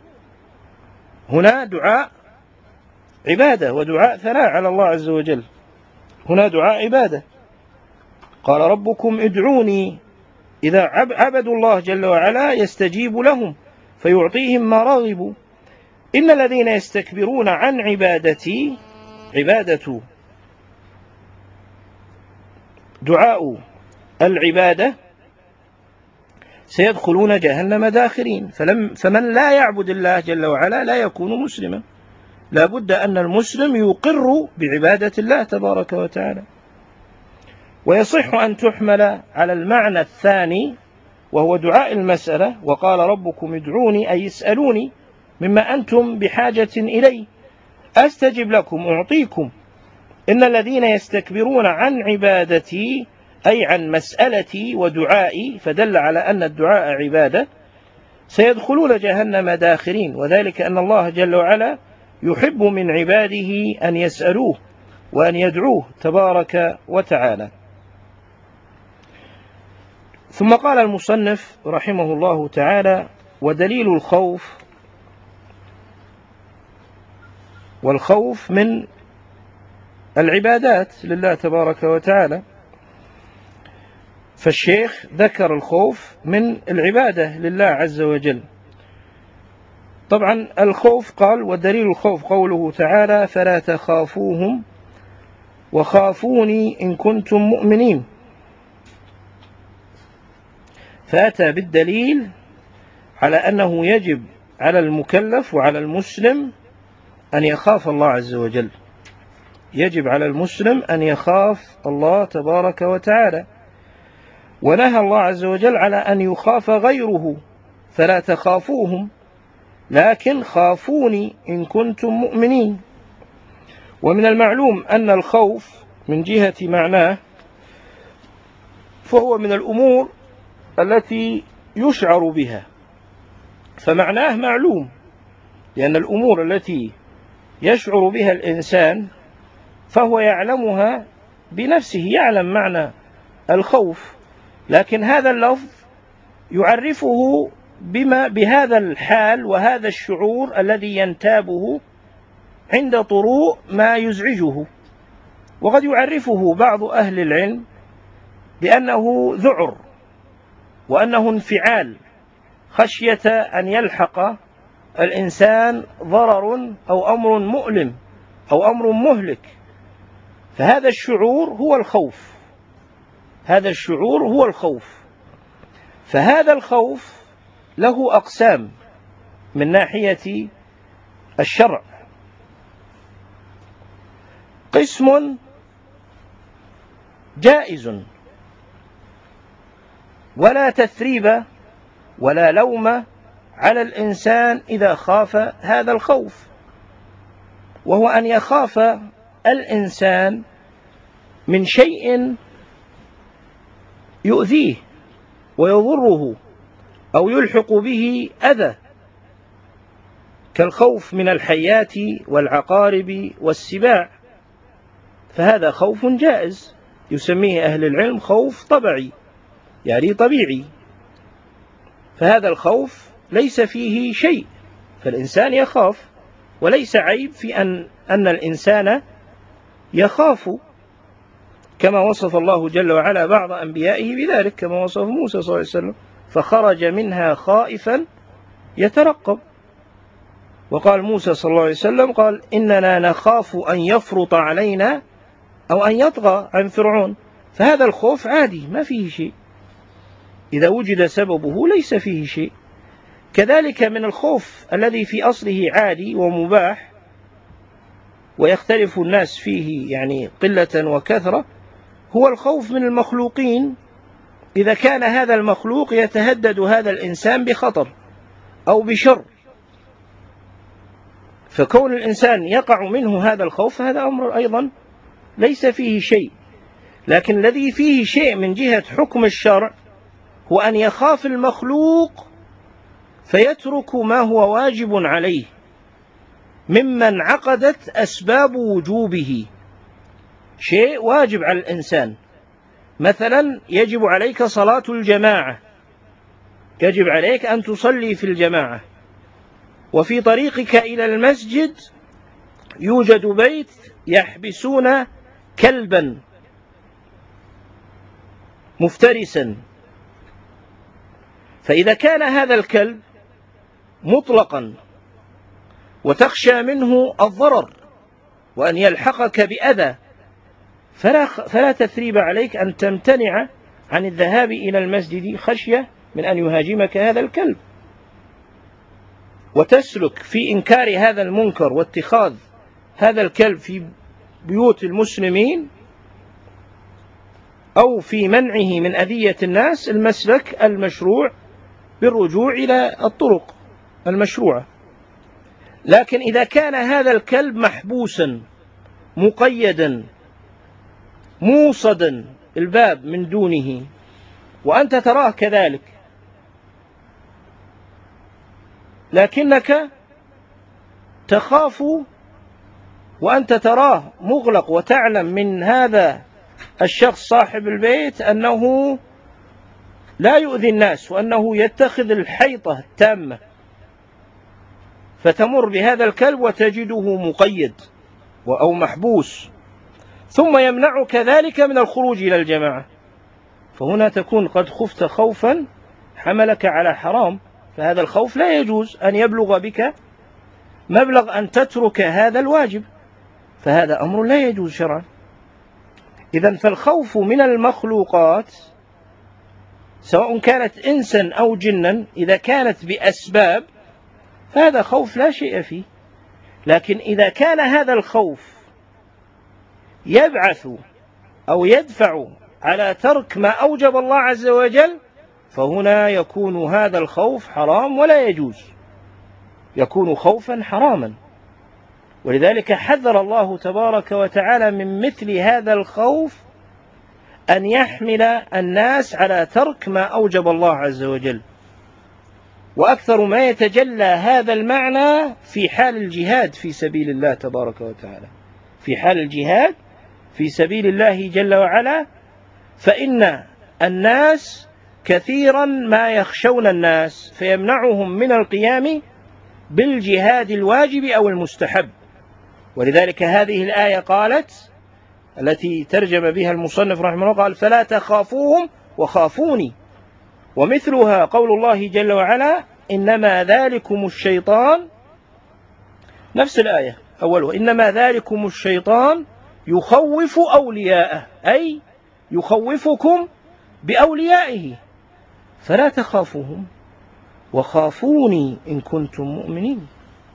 هنا دعاء عبادة ودعاء ثناء على الله عز وجل، هنا دعاء عبادة. قال ربكم ادعوني، إذا عبدوا الله جل وعلا يستجيب لهم فيعطيهم ما رغبوا. إن الذين يستكبرون عن عبادتي، عبادة دعاء العبادة، سيدخلون جهنم داخرين. فمن لا يعبد الله جل وعلا لا يكون مسلما، لا بد أن المسلم يقر بعبادة الله تبارك وتعالى. ويصح أن تحمل على المعنى الثاني وهو دعاء المسألة. وقال ربكم ادعوني أي اسألوني مما أنتم بحاجة إليه أستجب لكم، أعطيكم. إن الذين يستكبرون عن عبادتي أي عن مسألتي ودعائي، فدل على أن الدعاء عبادة، سيدخلون جهنم داخرين، وذلك أن الله جل وعلا يحب من عباده أن يسألوه وأن يدعوه تبارك وتعالى. ثم قال المصنف رحمه الله تعالى: ودليل الخوف، والخوف من العبادات لله تبارك وتعالى، فالشيخ ذكر الخوف من العبادة لله عز وجل. طبعا الخوف قال: ودليل الخوف قوله تعالى: فلا تخافوهم وخافوني إن كنتم مؤمنين. فأتى بالدليل على أنه يجب على المكلف وعلى المسلم أن يخاف الله عز وجل، يجب على المسلم أن يخاف الله تبارك وتعالى، ونهى الله عز وجل على أن يخاف غيره، فلا تخافوهم لكن خافوني إن كنتم مؤمنين. ومن المعلوم أن الخوف من جهة معناه فهو من الأمور التي يشعر بها، فمعناه معلوم، لأن الأمور التي يشعر بها الإنسان فهو يعلمها بنفسه، يعلم معنى الخوف، لكن هذا اللفظ يعرفه بهذا الحال وهذا الشعور الذي ينتابه عند طروء ما يزعجه. وقد يعرفه بعض أهل العلم بأنه ذعر، وأنه انفعال، خشية أن يلحق الإنسان ضرر أو أمر مؤلم أو أمر مهلك، فهذا الشعور هو الخوف، هذا الشعور هو الخوف. فهذا الخوف له أقسام من ناحية الشرع: قسم جائز ولا تثريب ولا لوم على الإنسان إذا خاف هذا الخوف، وهو أن يخاف الإنسان من شيء يؤذيه ويضره أو يلحق به أذى، كالخوف من الحيات والعقارب والسباع، فهذا خوف جائز يسميه أهل العلم خوف طبعي، يعني طبيعي، فهذا الخوف ليس فيه شيء، فالإنسان يخاف، وليس عيب في أن الإنسان يخاف، كما وصف الله جل وعلا بعض أنبيائه بذلك، كما وصف موسى صلى الله عليه وسلم: فخرج منها خائفا يترقب. وقال موسى صلى الله عليه وسلم: قال: إننا نخاف أن يفرط علينا أو أن يطغى عن فرعون. فهذا الخوف عادي ما فيه شيء، إذا وجد سببه ليس فيه شيء. كذلك من الخوف الذي في أصله عادي ومباح ويختلف الناس فيه يعني قلة وكثرة، هو الخوف من المخلوقين، إذا كان هذا المخلوق يتهدد هذا الإنسان بخطر أو بشر، فكون الإنسان يقع منه هذا الخوف هذا أمر أيضا ليس فيه شيء. لكن الذي فيه شيء من جهة حكم الشرع هو أن يخاف المخلوق فيترك ما هو واجب عليه ممن عقدت أسباب وجوبه، شيء واجب على الإنسان، مثلا يجب عليك صلاة الجماعة، يجب عليك أن تصلي في الجماعة، وفي طريقك إلى المسجد يوجد بيت يحبسون كلبا مفترسا، فإذا كان هذا الكلب مطلقا وتخشى منه الضرر وأن يلحقك بأذى، فلا تثريب عليك أن تمتنع عن الذهاب إلى المسجد خشية من أن يهاجمك هذا الكلب، وتسلك في إنكار هذا المنكر واتخاذ هذا الكلب في بيوت المسلمين أو في منعه من أذية الناس المسلك المشروع بالرجوع إلى الطرق المشروعة. لكن إذا كان هذا الكلب محبوسا مقيدا موصدا الباب من دونه وأنت تراه كذلك، لكنك تخاف وأنت تراه مغلق وتعلم من هذا الشخص صاحب البيت أنه لا يؤذي الناس وأنه يتخذ الحيطة التامة، فتمر بهذا الكلب وتجده مقيد أو محبوس، ثم يمنعك ذلك من الخروج إلى الجماعة، فهنا تكون قد خفت خوفا حملك على حرام، فهذا الخوف لا يجوز أن يبلغ بك مبلغ أن تترك هذا الواجب، فهذا أمر لا يجوز شرعا. إذن فالخوف من المخلوقات سواء كانت إنسا أو جنا إذا كانت بأسباب فهذا خوف لا شيء فيه، لكن إذا كان هذا الخوف يبعث أو يدفع على ترك ما أوجب الله عز وجل فهنا يكون هذا الخوف حرام ولا يجوز، يكون خوفا حراما. ولذلك حذر الله تبارك وتعالى من مثل هذا الخوف أن يحمل الناس على ترك ما أوجب الله عز وجل. وأكثر ما يتجلى هذا المعنى في حال الجهاد في سبيل الله تبارك وتعالى، في حال الجهاد في سبيل الله جل وعلا، فإن الناس كثيرا ما يخشون الناس فيمنعهم من القيام بالجهاد الواجب أو المستحب. ولذلك هذه الآية قالت التي ترجم بها المصنف رحمه الله قال فلا تخافوهم وخافوني، ومثلها قول الله جل وعلا إنما ذلكم الشيطان، نفس الآية أولها إنما ذلكم الشيطان يخوف أولياءه، أي يخوفكم بأوليائه، فلا تخافوهم وخافوني إن كنتم مؤمنين.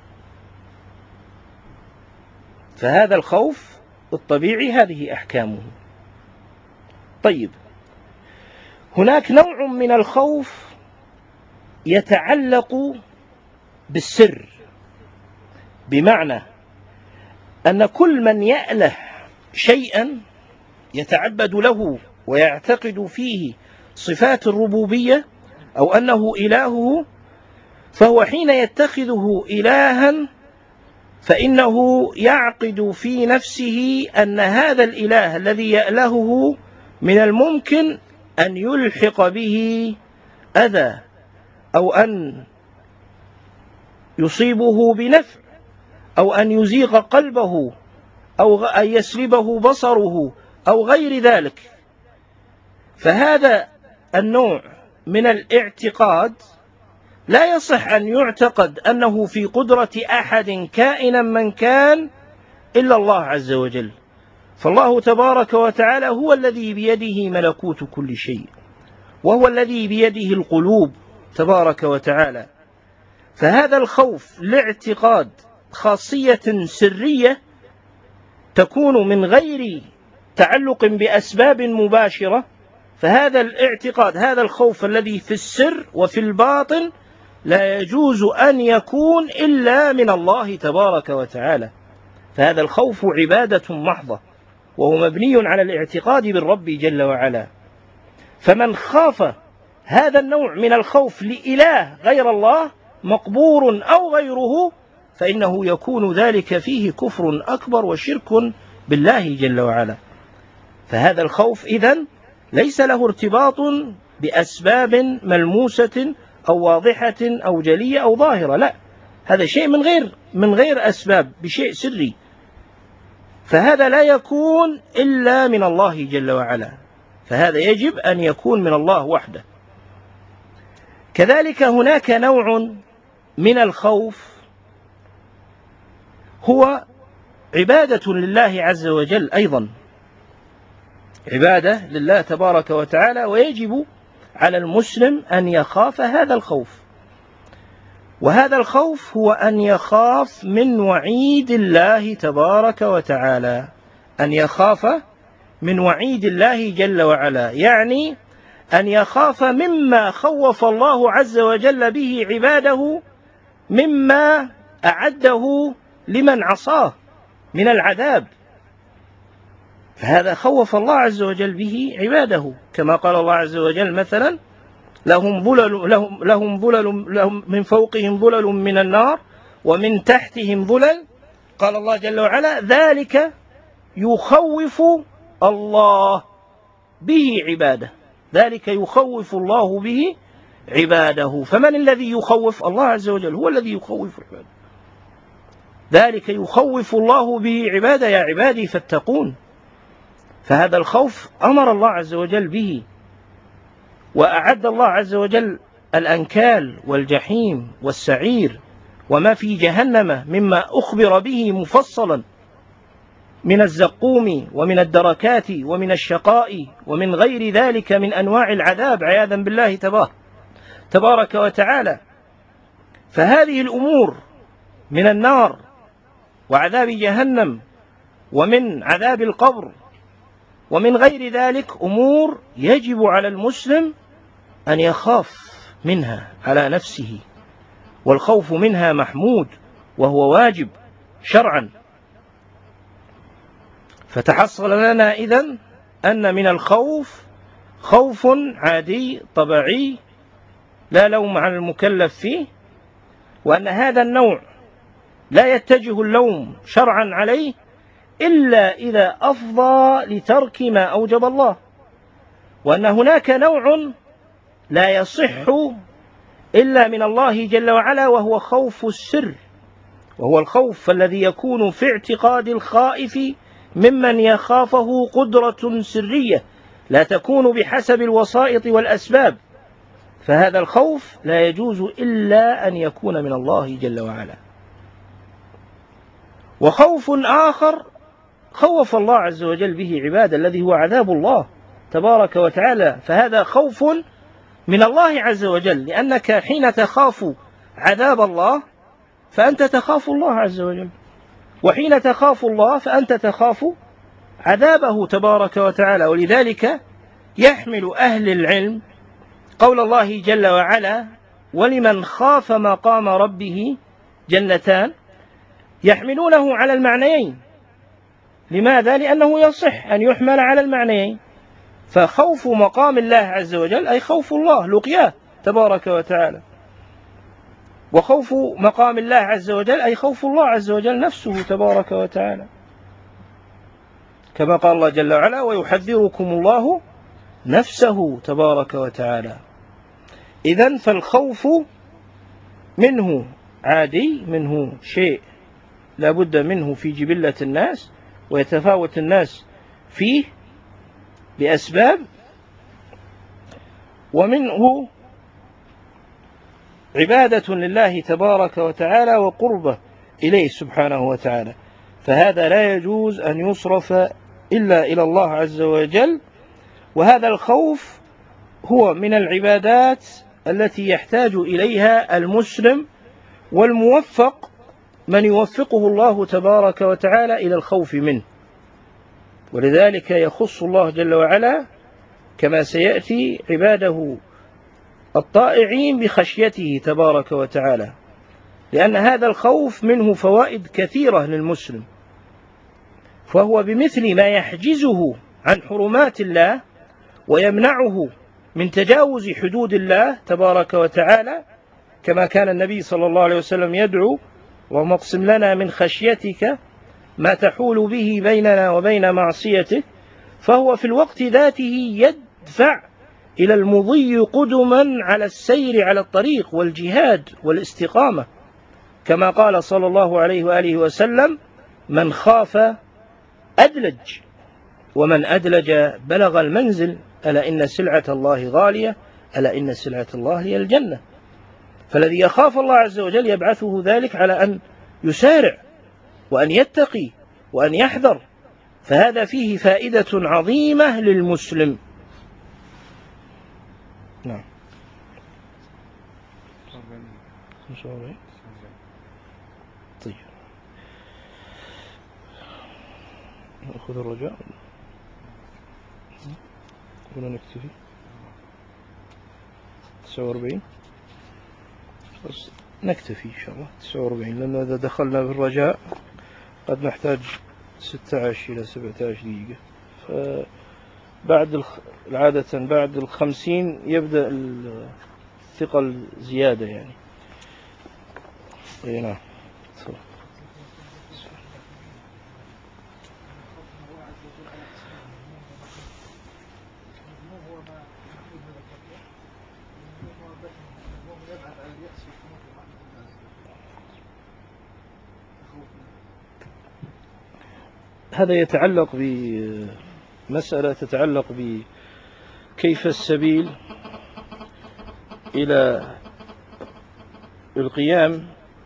فهذا الخوف الطبيعي هذه أحكامه. طيب، هناك نوع من الخوف يتعلق بالسر، بمعنى أن كل من يأله شيئا يتعبد له ويعتقد فيه صفات الربوبية أو أنه إلهه، فهو حين يتخذه إلها فإنه يعقد في نفسه أن هذا الإله الذي يألهه من الممكن أن يلحق به أذى أو أن يصيبه بنفع أو أن يزيغ قلبه أو أن يسلبه بصره أو غير ذلك. فهذا النوع من الاعتقاد لا يصح أن يعتقد أنه في قدرة أحد كائنا من كان إلا الله عز وجل، فالله تبارك وتعالى هو الذي بيده ملكوت كل شيء، وهو الذي بيده القلوب تبارك وتعالى. فهذا الخوف لاعتقاد خاصية سرية تكون من غير تعلق بأسباب مباشرة، فهذا الاعتقاد هذا الخوف الذي في السر وفي الباطن لا يجوز أن يكون إلا من الله تبارك وتعالى، فهذا الخوف عبادة محضة وهو مبني على الاعتقاد بالرب جل وعلا. فمن خاف هذا النوع من الخوف لإله غير الله مقبور أو غيره فإنه يكون ذلك فيه كفر أكبر وشرك بالله جل وعلا. فهذا الخوف إذن ليس له ارتباط بأسباب ملموسة أو واضحة أو جلية أو ظاهرة، لا، هذا شيء من غير أسباب، بشيء سري، فهذا لا يكون إلا من الله جل وعلا، فهذا يجب أن يكون من الله وحده. كذلك هناك نوع من الخوف هو عبادة لله عز وجل، أيضا عبادة لله تبارك وتعالى، ويجب على المسلم أن يخاف هذا الخوف. وهذا الخوف هو أن يخاف من وعيد الله تبارك وتعالى، أن يخاف من وعيد الله جل وعلا، يعني أن يخاف مما خوف الله عز وجل به عباده مما أعده لمن عصاه من العذاب. فهذا خوف الله عز وجل به عباده، كما قال الله عز وجل مثلا لهم من فوقهم ظلل من النار ومن تحتهم ظلل. قال الله جل وعلا ذلك يخوف الله به عباده، ذلك يخوف الله به عباده. فمن الذي يخوف؟ الله عز وجل هو الذي يخوف عباده. ذلك يخوف الله به عباده يا عبادي فاتقون. فهذا الخوف أمر الله عز وجل به، وأعد الله عز وجل الأنكال والجحيم والسعير وما في جهنم مما أخبر به مفصلا من الزقوم ومن الدركات ومن الشقاء ومن غير ذلك من أنواع العذاب عياذا بالله تبارك وتعالى. فهذه الأمور من النار وعذاب جهنم ومن عذاب القبر ومن غير ذلك أمور يجب على المسلم أن يخاف منها على نفسه، والخوف منها محمود وهو واجب شرعا. فتحصل لنا إذن أن من الخوف خوف عادي طبيعي لا لوم على المكلف فيه، وأن هذا النوع لا يتجه اللوم شرعا عليه إلا إذا أفضى لترك ما أوجب الله، وأن هناك نوع لا يصح إلا من الله جل وعلا، وهو خوف السر، وهو الخوف الذي يكون في اعتقاد الخائف ممن يخافه قدرة سرية لا تكون بحسب الوسائط والأسباب. فهذا الخوف لا يجوز إلا أن يكون من الله جل وعلا. وخوف آخر خوف الله عز وجل به عباده الذي هو عذاب الله تبارك وتعالى، فهذا خوف من الله عز وجل، لأنك حين تخاف عذاب الله فأنت تخاف الله عز وجل، وحين تخاف الله فأنت تخاف عذابه تبارك وتعالى. ولذلك يحمل أهل العلم قول الله جل وعلا ولمن خاف مقام ربه جنتان، يحملونه على المعنيين. لماذا؟ لأنه يصح أن يحمل على المعنيين. فخوف مقام الله عز وجل أي خوف الله لقياه تبارك وتعالى، وخوف مقام الله عز وجل أي خوف الله عز وجل نفسه تبارك وتعالى، كما قال الله جل وعلا ويحذركم الله نفسه تبارك وتعالى. إذن فالخوف منه عادي، منه شيء لا بد منه في جبلة الناس، ويتفاوت الناس فيه بأسباب، ومنه عبادة لله تبارك وتعالى وقربة إليه سبحانه وتعالى. فهذا لا يجوز أن يصرف إلا إلى الله عز وجل. وهذا الخوف هو من العبادات التي يحتاج إليها المسلم، والموفق من يوفقه الله تبارك وتعالى إلى الخوف منه. ولذلك يخص الله جل وعلا كما سيأتي عباده الطائعين بخشيته تبارك وتعالى، لأن هذا الخوف منه فوائد كثيرة للمسلم، فهو بمثل ما يحجزه عن حرمات الله ويمنعه من تجاوز حدود الله تبارك وتعالى، كما كان النبي صلى الله عليه وسلم يدعو اللهم اقسم لنا من خشيتك ما تحول به بيننا وبين معصيتك. فهو في الوقت ذاته يدفع إلى المضي قدما على السير على الطريق والجهاد والاستقامة، كما قال صلى الله عليه وآله وسلم من خاف أدلج ومن أدلج بلغ المنزل ألا إن سلعة الله غالية ألا إن سلعة الله هي الجنة. فالذي يخاف الله عز وجل يبعثه ذلك على أن يسارع وأن يتقي وأن يحذر، فهذا فيه فائدة عظيمة للمسلم. نعم. طيب نأخذ الرجاء ولا نكتفي 49؟ بس نكتفي إن شاء الله 49، لأن إذا دخلنا بالرجاء قد نحتاج 16 إلى 17 دقيقة. بعد عادة بعد 50 يبدأ الثقل زيادة يعني. نعم. هذا يتعلق بمسألة تتعلق بكيف السبيل إلى القيام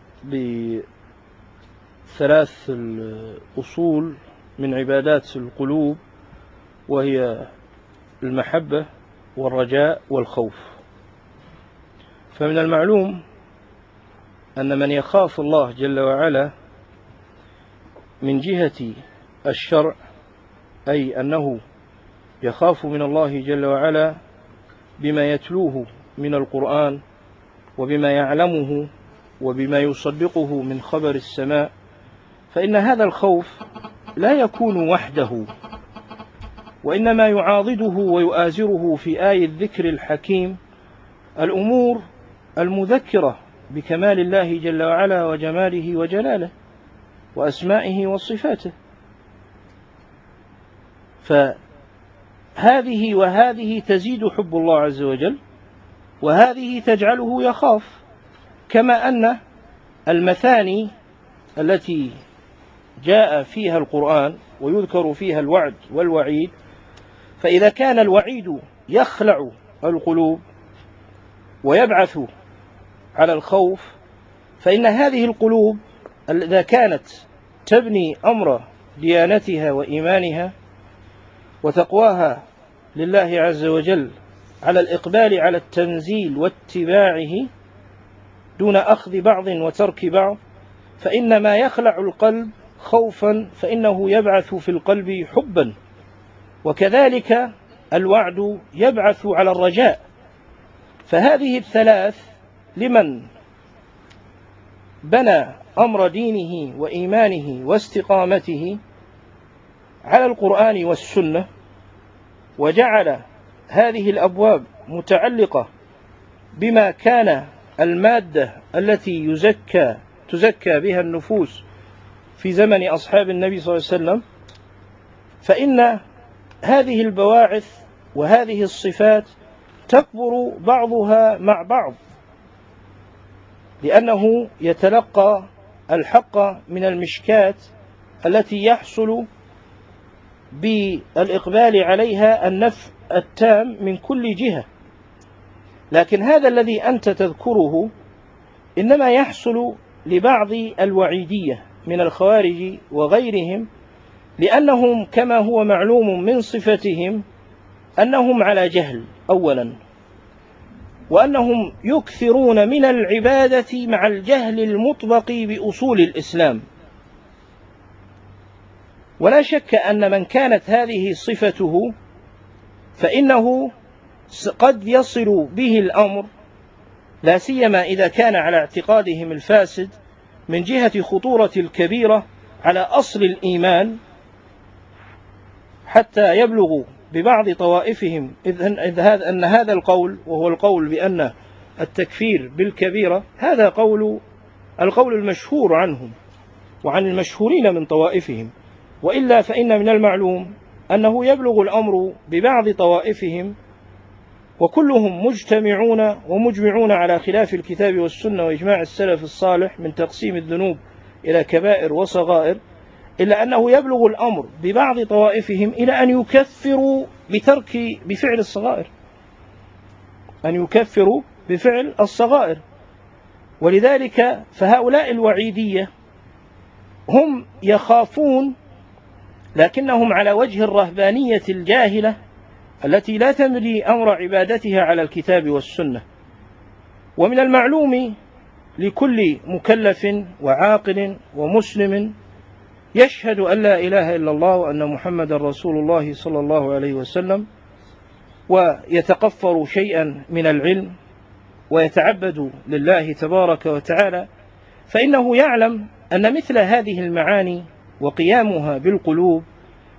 بثلاث الأصول من عبادات القلوب، وهي المحبة والرجاء والخوف. فمن المعلوم أن من يخاف الله جل وعلا من جهة الشرع، أي أنه يخاف من الله جل وعلا بما يتلوه من القرآن وبما يعلمه وبما يصدقه من خبر السماء، فإن هذا الخوف لا يكون وحده، وإنما يعاضده ويؤازره في آي الذكر الحكيم الأمور المذكرة بكمال الله جل وعلا وجماله وجلاله وأسمائه وصفاته. فهذه وهذه تزيد حب الله عز وجل، وهذه تجعله يخاف. كما أن المثاني التي جاء فيها القرآن ويذكر فيها الوعد والوعيد، فإذا كان الوعيد يخلع القلوب ويبعث على الخوف، فإن هذه القلوب إذا كانت تبني أمر ديانتها وإيمانها وتقواها لله عز وجل على الإقبال على التنزيل واتباعه دون أخذ بعض وترك بعض، فإن ما يخلع القلب خوفا فإنه يبعث في القلب حبا. وكذلك الوعد يبعث على الرجاء. فهذه الثلاث لمن بنى أمر دينه وإيمانه واستقامته على القرآن والسنة، وجعل هذه الأبواب متعلقة بما كان المادة التي تزكى بها النفوس في زمن أصحاب النبي صلى الله عليه وسلم، فإن هذه البواعث وهذه الصفات تكبر بعضها مع بعض، لأنه يتلقى الحق من المشكاة التي يحصل بالإقبال عليها النفع التام من كل جهة. لكن هذا الذي أنت تذكره إنما يحصل لبعض الوعيدية من الخوارج وغيرهم، لأنهم كما هو معلوم من صفتهم أنهم على جهل أولا، وأنهم يكثرون من العبادة مع الجهل المطبق بأصول الإسلام. ولا شك أن من كانت هذه صفته فإنه قد يصل به الأمر، لا سيما إذا كان على اعتقادهم الفاسد، من جهة خطورة الكبيرة على أصل الإيمان، حتى يبلغ ببعض طوائفهم أن هذا القول، وهو القول بأن التكفير بالكبيرة، هذا القول المشهور عنهم وعن المشهورين من طوائفهم. وإلا فإن من المعلوم أنه يبلغ الأمر ببعض طوائفهم وكلهم مجتمعون ومجمعون على خلاف الكتاب والسنة وإجماع السلف الصالح من تقسيم الذنوب إلى كبائر وصغائر، إلا أنه يبلغ الأمر ببعض طوائفهم إلى أن يكفروا بفعل الصغائر، أن يكفروا بفعل الصغائر. ولذلك فهؤلاء الوعيدية هم يخافون، لكنهم على وجه الرهبانية الجاهلة التي لا تملي أمر عبادتها على الكتاب والسنة. ومن المعلوم لكل مكلف وعاقل ومسلم يشهد أن لا إله إلا الله وأن محمد رسول الله صلى الله عليه وسلم، ويتقفر شيئا من العلم ويتعبد لله تبارك وتعالى، فإنه يعلم أن مثل هذه المعاني وقيامها بالقلوب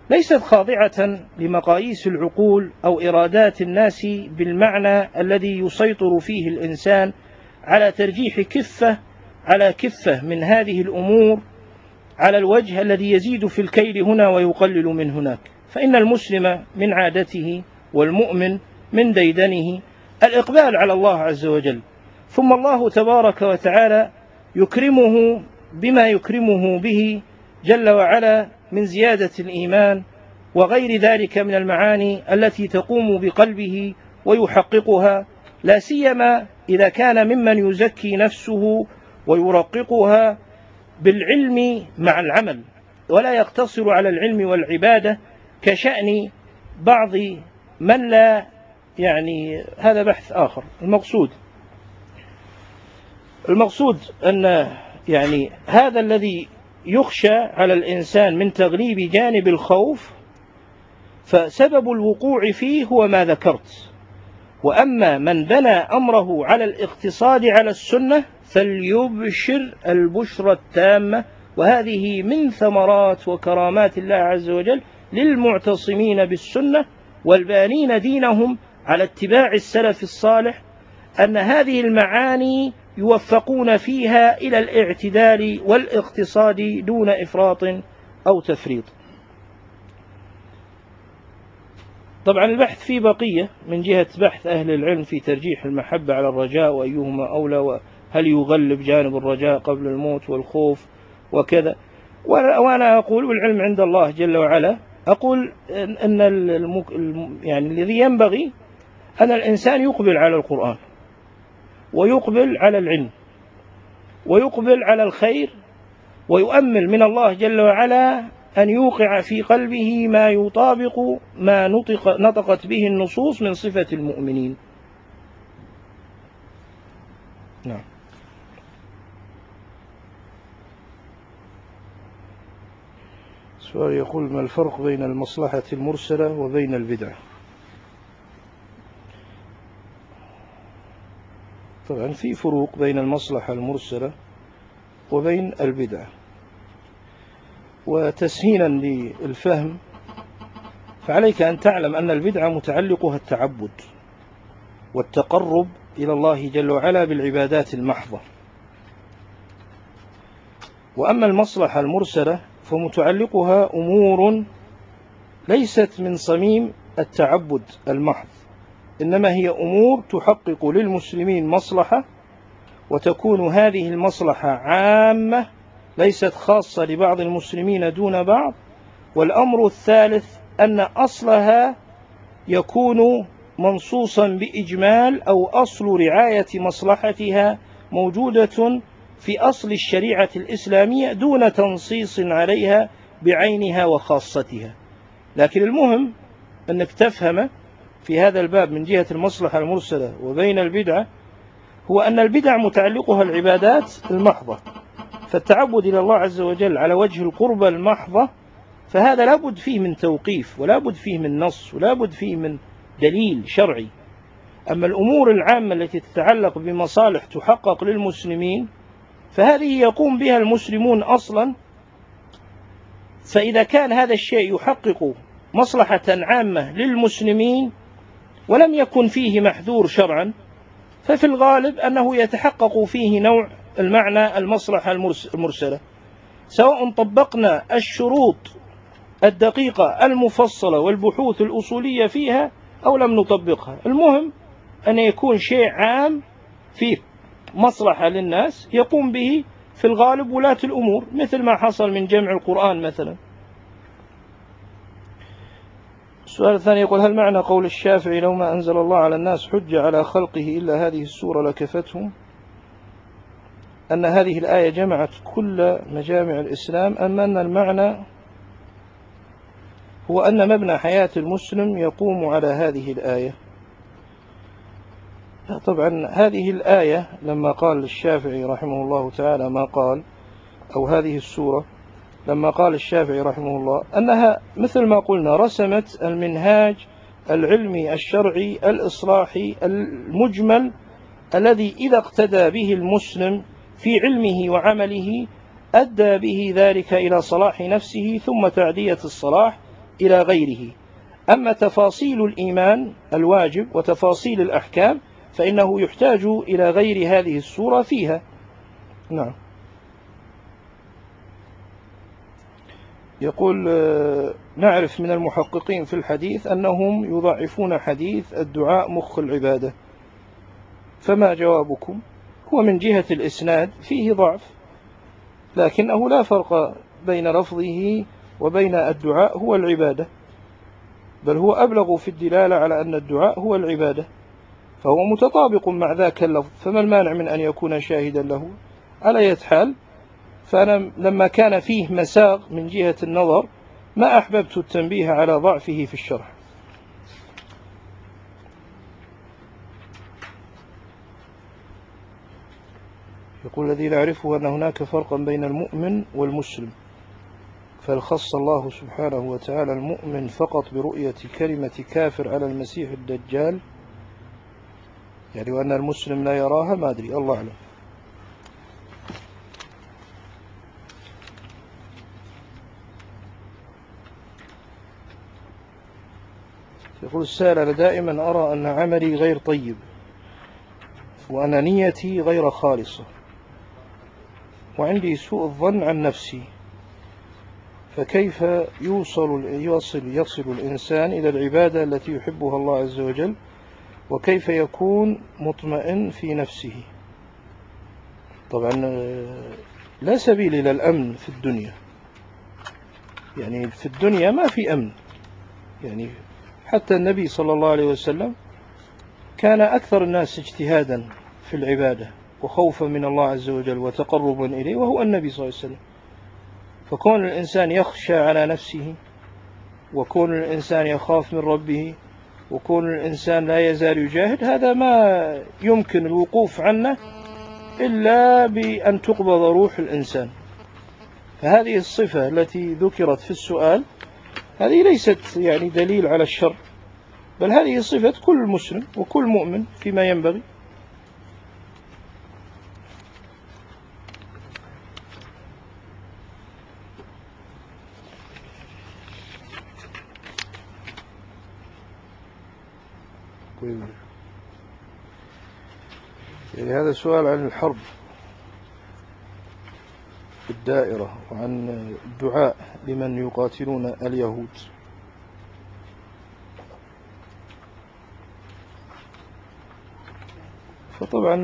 ليست خاضعة لمقاييس العقول أو إرادات الناس بالمعنى الذي يسيطر فيه الإنسان على ترجيح كفة على كفة من هذه الأمور على الوجه الذي يزيد في الكيل هنا ويقلل من هناك. فإن المسلم من عادته والمؤمن من ديدنه الإقبال على الله عز وجل، ثم الله تبارك وتعالى يكرمه بما يكرمه به جل وعلا من زيادة الإيمان وغير ذلك من المعاني التي تقوم بقلبه ويحققها، لا سيما إذا كان ممن يزكي نفسه ويرققها بالعلم مع العمل، ولا يقتصر على العلم والعبادة كشأن بعض من لا هذا بحث آخر. المقصود أن هذا الذي يخشى على الإنسان من تغليب جانب الخوف فسبب الوقوع فيه هو ما ذكرت. وأما من بنى أمره على الاقتصاد على السنة فليبشر البشرى التامة، وهذه من ثمرات وكرامات الله عز وجل للمعتصمين بالسنة والبانين دينهم على اتباع السلف الصالح، أن هذه المعاني يوفقون فيها إلى الاعتدال والاقتصاد دون إفراط أو تفريط. طبعا البحث فيه بقية من جهة بحث أهل العلم في ترجيح المحبة على الرجاء وأيهما أولى، وهل يغلب جانب الرجاء قبل الموت والخوف وكذا. وأنا أقول والعلم عند الله جل وعلا، أقول أن الذي ينبغي أن الإنسان يقبل على القرآن ويقبل على العلم ويقبل على الخير، ويؤمل من الله جل وعلا أن يوقع في قلبه ما يطابق ما نطقت به النصوص من صفة المؤمنين. نعم. سؤال يقول: ما الفرق بين المصلحة المرسلة وبين البدعة؟ طبعا في فروق بين المصلحة المرسلة وبين البدعة. وتسهيلا للفهم فعليك أن تعلم أن البدعة متعلقها التعبد والتقرب إلى الله جل وعلا بالعبادات المحضة، وأما المصلحة المرسلة فمتعلقها أمور ليست من صميم التعبد المحض، إنما هي أمور تحقق للمسلمين مصلحة، وتكون هذه المصلحة عامة ليست خاصة لبعض المسلمين دون بعض. والأمر الثالث أن أصلها يكون منصوصا بإجمال، أو أصل رعاية مصلحتها موجودة في أصل الشريعة الإسلامية دون تنصيص عليها بعينها وخاصتها. لكن المهم أنك تفهم في هذا الباب من جهة المصلحة المرسلة وبين البدعة هو أن البدع متعلقها العبادات المحضة، فالتعبد إلى الله عز وجل على وجه القربة المحضة فهذا لابد فيه من توقيف، ولابد فيه من نص، ولابد فيه من دليل شرعي. أما الأمور العامة التي تتعلق بمصالح تحقق للمسلمين فهذه يقوم بها المسلمون أصلا، فإذا كان هذا الشيء يحقق مصلحة عامة للمسلمين ولم يكن فيه محذور شرعا ففي الغالب أنه يتحقق فيه نوع المعنى المصلحة المرسلة، سواء طبقنا الشروط الدقيقة المفصلة والبحوث الأصولية فيها أو لم نطبقها. المهم أن يكون شيء عام فيه مصلحة للناس يقوم به في الغالب ولاة الأمور، مثل ما حصل من جمع القرآن مثلا. السؤال الثاني يقول: هل معنى قول الشافعي لو ما أنزل الله على الناس حجة على خلقه إلا هذه السورة لكفتهم، أن هذه الآية جمعت كل مجامع الإسلام، أم أن المعنى هو أن مبنى حياة المسلم يقوم على هذه الآية؟ طبعا هذه الآية لما قال الشافعي رحمه الله تعالى ما قال، أو هذه السورة لما قال الشافعي رحمه الله أنها مثل ما قلنا رسمت المنهاج العلمي الشرعي الإصلاحي المجمل الذي إذا اقتدى به المسلم في علمه وعمله أدى به ذلك إلى صلاح نفسه ثم تعدية الصلاح إلى غيره. أما تفاصيل الإيمان الواجب وتفاصيل الأحكام فإنه يحتاج إلى غير هذه السورة فيها. نعم. يقول نعرف من المحققين في الحديث أنهم يضعفون حديث الدعاء مخ العبادة، فما جوابكم؟ هو من جهة الإسناد فيه ضعف، لكنه لا فرق بين لفظه وبين الدعاء هو العبادة، بل هو أبلغ في الدلالة على أن الدعاء هو العبادة، فهو متطابق مع ذاك اللفظ، فما المانع من أن يكون شاهدا له؟ على أي حال، فأنا لما كان فيه مساغ من جهة النظر ما أحببت التنبيه على ضعفه في الشرح. يقول الذي نعرفه أن هناك فرقا بين المؤمن والمسلم، فخص الله سبحانه وتعالى المؤمن فقط برؤية كلمة كافر على المسيح الدجال، يعني وأن المسلم لا يراها، ما أدري، الله أعلم. يقول السائل أنا دائما أرى أن عملي غير طيب وأن نيتي غير خالصة وعندي سوء الظن عن نفسي، فكيف يصل الإنسان إلى العبادة التي يحبها الله عز وجل، وكيف يكون مطمئن في نفسه؟ طبعا لا سبيل إلى الأمن في الدنيا، يعني في الدنيا ما في أمن، يعني حتى النبي صلى الله عليه وسلم كان أكثر الناس اجتهادا في العبادة وخوفا من الله عز وجل وتقربا إليه، وهو النبي صلى الله عليه وسلم. فكون الإنسان يخشى على نفسه، وكون الإنسان يخاف من ربه، وكون الإنسان لا يزال يجاهد، هذا ما يمكن الوقوف عنه إلا بأن تقبض روح الإنسان. فهذه الصفة التي ذكرت في السؤال هذه ليست يعني دليل على الشر، بل هذه صفة كل مسلم وكل مؤمن فيما ينبغي. طيب، يعني هذا سؤال عن الحرب الدائرة وعن الدعاء لمن يقاتلون اليهود. فطبعا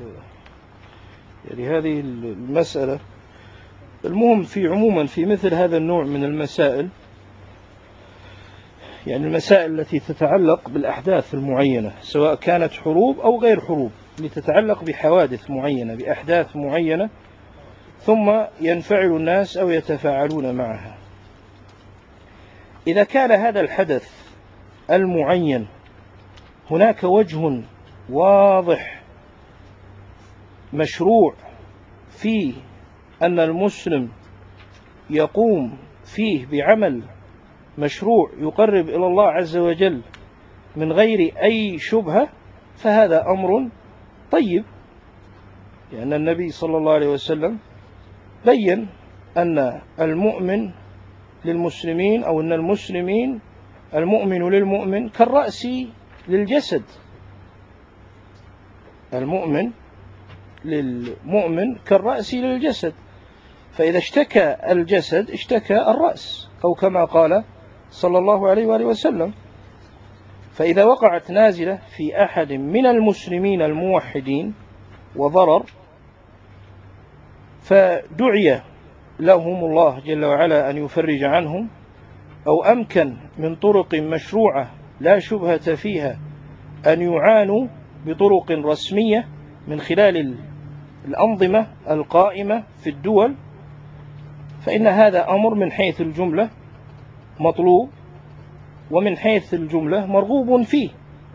يعني هذه المسألة، المهم في عموما في مثل هذا النوع من المسائل، يعني المسائل التي تتعلق بالأحداث المعينة سواء كانت حروب أو غير حروب، لتتعلق بحوادث معينة بأحداث معينة ثم ينفعل الناس أو يتفاعلون معها. إذا كان هذا الحدث المعين هناك وجه واضح مشروع فيه أن المسلم يقوم فيه بعمل مشروع يقرب إلى الله عز وجل من غير أي شبهة، فهذا أمر طيب، لأن النبي صلى الله عليه وسلم بين أن المؤمن للمسلمين، أو أن المسلمين المؤمن للمؤمن كالرأس للجسد. المؤمن للمؤمن كالرأس للجسد، فإذا اشتكى الجسد اشتكى الرأس، أو كما قال صلى الله عليه وآله وسلم. فإذا وقعت نازلة في أحد من المسلمين الموحدين وضرر، فدعي لهم الله جل وعلا أن يفرج عنهم، أو أمكن من طرق مشروعة لا شبهة فيها أن يعانوا بطرق رسمية من خلال الأنظمة القائمة في الدول، فإن هذا أمر من حيث الجملة مطلوب، ومن حيث الجملة مرغوب فيه.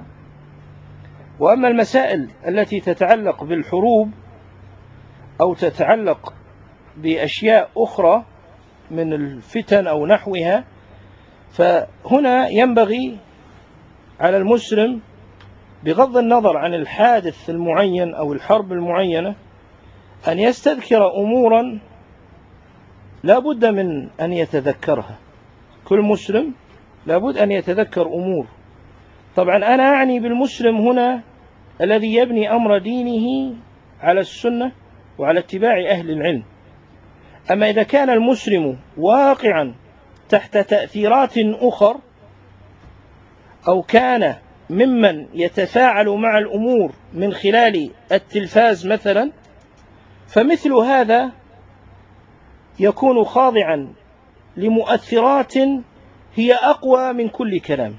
وأما المسائل التي تتعلق بالحروب أو تتعلق بأشياء أخرى من الفتن أو نحوها، فهنا ينبغي على المسلم بغض النظر عن الحادث المعين أو الحرب المعينة أن يستذكر أمورا لا بد من أن يتذكرها. كل مسلم لابد أن يتذكر أمور. طبعا أنا أعني بالمسلم هنا الذي يبني أمر دينه على السنة وعلى اتباع أهل العلم. أما إذا كان المسلم واقعا تحت تأثيرات أخر، أو كان ممن يتفاعل مع الأمور من خلال التلفاز مثلا، فمثل هذا يكون خاضعا لمؤثرات هي أقوى من كل كلام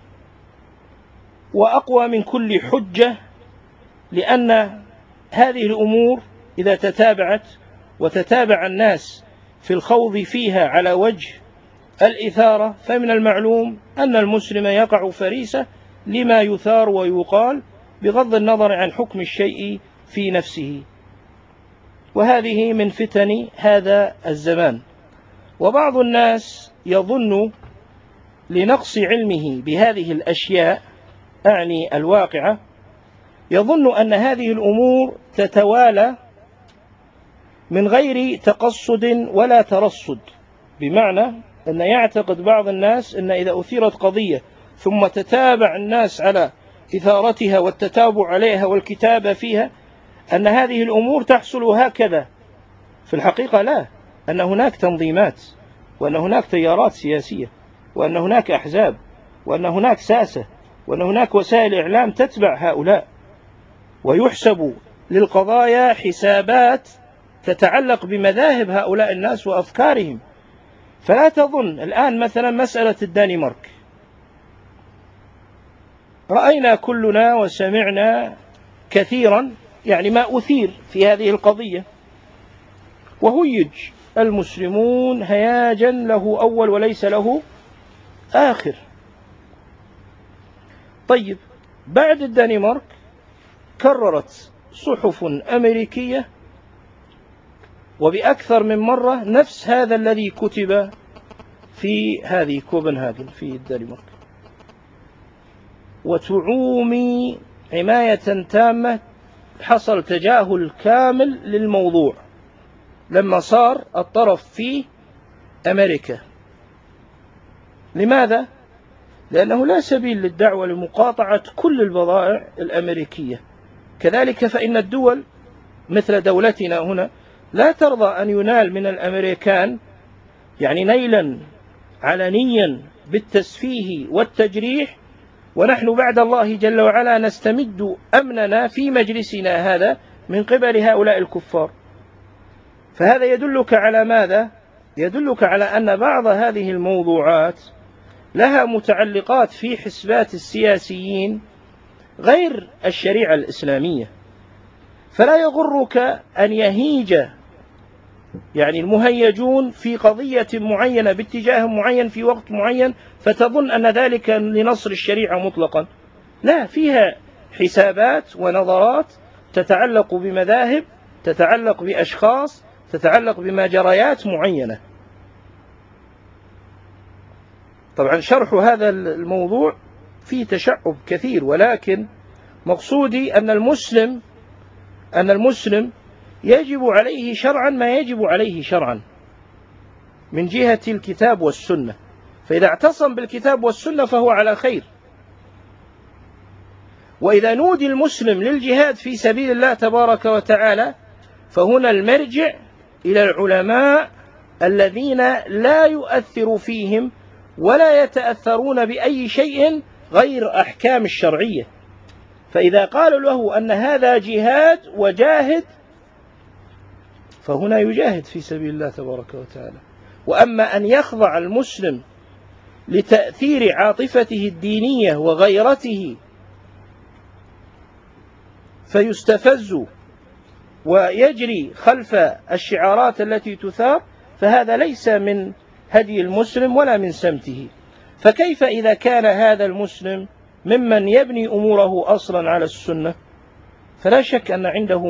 وأقوى من كل حجة، لأن هذه الأمور إذا تتابعت وتتابع الناس في الخوض فيها على وجه الإثارة، فمن المعلوم أن المسلم يقع فريسة لما يثار ويقال بغض النظر عن حكم الشيء في نفسه. وهذه من فتن هذا الزمان. وبعض الناس يظن لنقص علمه بهذه الأشياء، أعني الواقعة، يظن أن هذه الأمور تتوالى من غير تقصد ولا ترصد، بمعنى أن يعتقد بعض الناس أن إذا أثيرت قضية ثم تتابع الناس على إثارتها والتتابع عليها والكتابة فيها أن هذه الأمور تحصل هكذا. في الحقيقة لا، أن هناك تنظيمات، وأن هناك تيارات سياسية، وأن هناك أحزاب، وأن هناك ساسة، وأن هناك وسائل إعلام تتبع هؤلاء، ويحسب للقضايا حسابات تتعلق بمذاهب هؤلاء الناس وأفكارهم. فلا تظن الآن مثلا مسألة الدنمارك، رأينا كلنا وسمعنا كثيرا يعني ما أثير في هذه القضية، وهيج المسلمون هياجا له أول وليس له آخر. طيب، بعد الدنمارك كررت صحف أمريكية وبأكثر من مرة نفس هذا الذي كتب في هذه كوبنهاجن في الدنمارك، وتعومي عناية تامة. حصل تجاهل كامل للموضوع لما صار الطرف في أمريكا. لماذا؟ لأنه لا سبيل للدعوة لمقاطعة كل البضائع الأمريكية. كذلك فإن الدول مثل دولتنا هنا لا ترضى أن ينال من الأمريكان يعني نيلا علنيا بالتسفيه والتجريح، ونحن بعد الله جل وعلا نستمد أمننا في مجلسنا هذا من قبل هؤلاء الكفار. فهذا يدلك على ماذا؟ يدلك على أن بعض هذه الموضوعات لها متعلقات في حسبات السياسيين غير الشريعة الإسلامية. فلا يغرك أن يهيج يعني المهيجون في قضية معينة باتجاه معين في وقت معين فتظن أن ذلك لنصر الشريعة مطلقا. لا، فيها حسابات ونظرات تتعلق بمذاهب، تتعلق بأشخاص، تتعلق بمجريات معينة. طبعا شرح هذا الموضوع فيه تشعب كثير، ولكن مقصودي أن المسلم يجب عليه شرعا ما يجب عليه شرعا من جهة الكتاب والسنة. فإذا اعتصم بالكتاب والسنة فهو على خير. وإذا نودي المسلم للجهاد في سبيل الله تبارك وتعالى فهنا المرجع إلى العلماء الذين لا يؤثر فيهم ولا يتأثرون بأي شيء غير أحكام الشرعية. فإذا قالوا له أن هذا جهاد وجاهد فهنا يجاهد في سبيل الله تبارك وتعالى. وأما أن يخضع المسلم لتأثير عاطفته الدينية وغيرته فيستفز ويجري خلف الشعارات التي تثار، فهذا ليس من هدي المسلم ولا من سمته. فكيف إذا كان هذا المسلم ممن يبني أموره أصلا على السنة؟ فلا شك أن عنده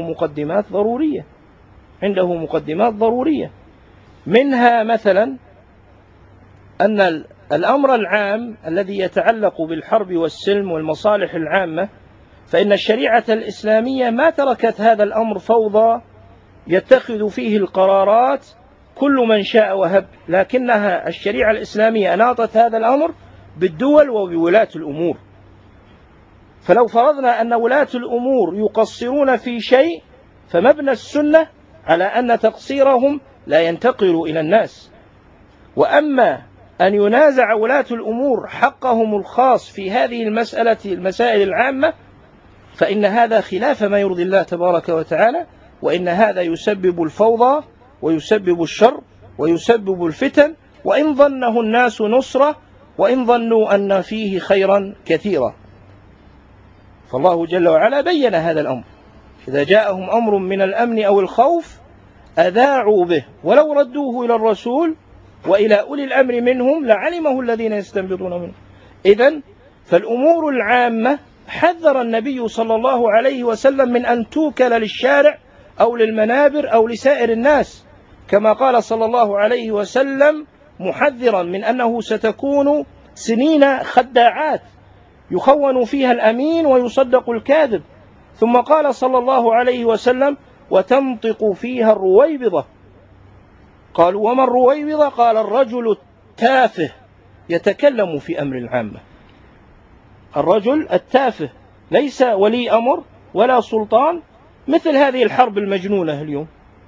مقدمات ضرورية، منها مثلا أن الأمر العام الذي يتعلق بالحرب والسلم والمصالح العامة، فإن الشريعة الإسلامية ما تركت هذا الأمر فوضى يتخذ فيه القرارات كل من شاء وهب، لكنها الشريعة الإسلامية أناطت هذا الأمر بالدول وبولاة الأمور. فلو فرضنا أن ولاة الأمور يقصرون في شيء، فمبنى السنة على أن تقصيرهم لا ينتقل إلى الناس. وأما أن ينازع ولاة الأمور حقهم الخاص في هذه المسائل العامة، فإن هذا خلاف ما يرضي الله تبارك وتعالى، وإن هذا يسبب الفوضى ويسبب الشر ويسبب الفتن، وإن ظنه الناس نصرة، وإن ظنوا أن فيه خيرا كثيرا. فالله جل وعلا بين هذا الأمر: إذا جاءهم أمر من الأمن أو الخوف أذاعوا به ولو ردوه إلى الرسول وإلى أولي الأمر منهم لعلمه الذين يستنبطون منه. إذن فالأمور العامة حذر النبي صلى الله عليه وسلم من أن توكل للشارع أو للمنابر أو لسائر الناس، كما قال صلى الله عليه وسلم محذرا من أنه ستكون سنين خداعات يخون فيها الأمين ويصدق الكاذب. ثم قال صلى الله عليه وسلم: وتنطق فيها الرويبضة. قالوا: وما الرويبضة؟ قال: الرجل التافه يتكلم في أمر العامة. الرجل التافه ليس ولي أمر ولا سلطان، مثل هذه الحرب المجنونة اليوم،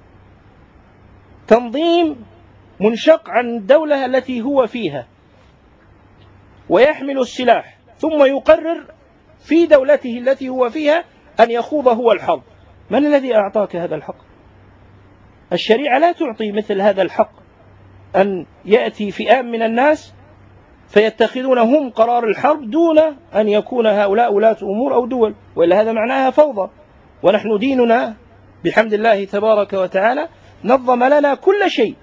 تنظيم منشق عن الدولة التي هو فيها ويحمل السلاح، ثم يقرر في دولته التي هو فيها أن يخوض هو الحرب. من الذي أعطاك هذا الحق؟ الشريعة لا تعطي مثل هذا الحق، أن يأتي فئام من الناس فيتخذون هم قرار الحرب دون أن يكون هؤلاء ولاة أمور أو دول، وإلا هذا معناها فوضى. ونحن ديننا بحمد الله تبارك وتعالى نظم لنا كل شيء،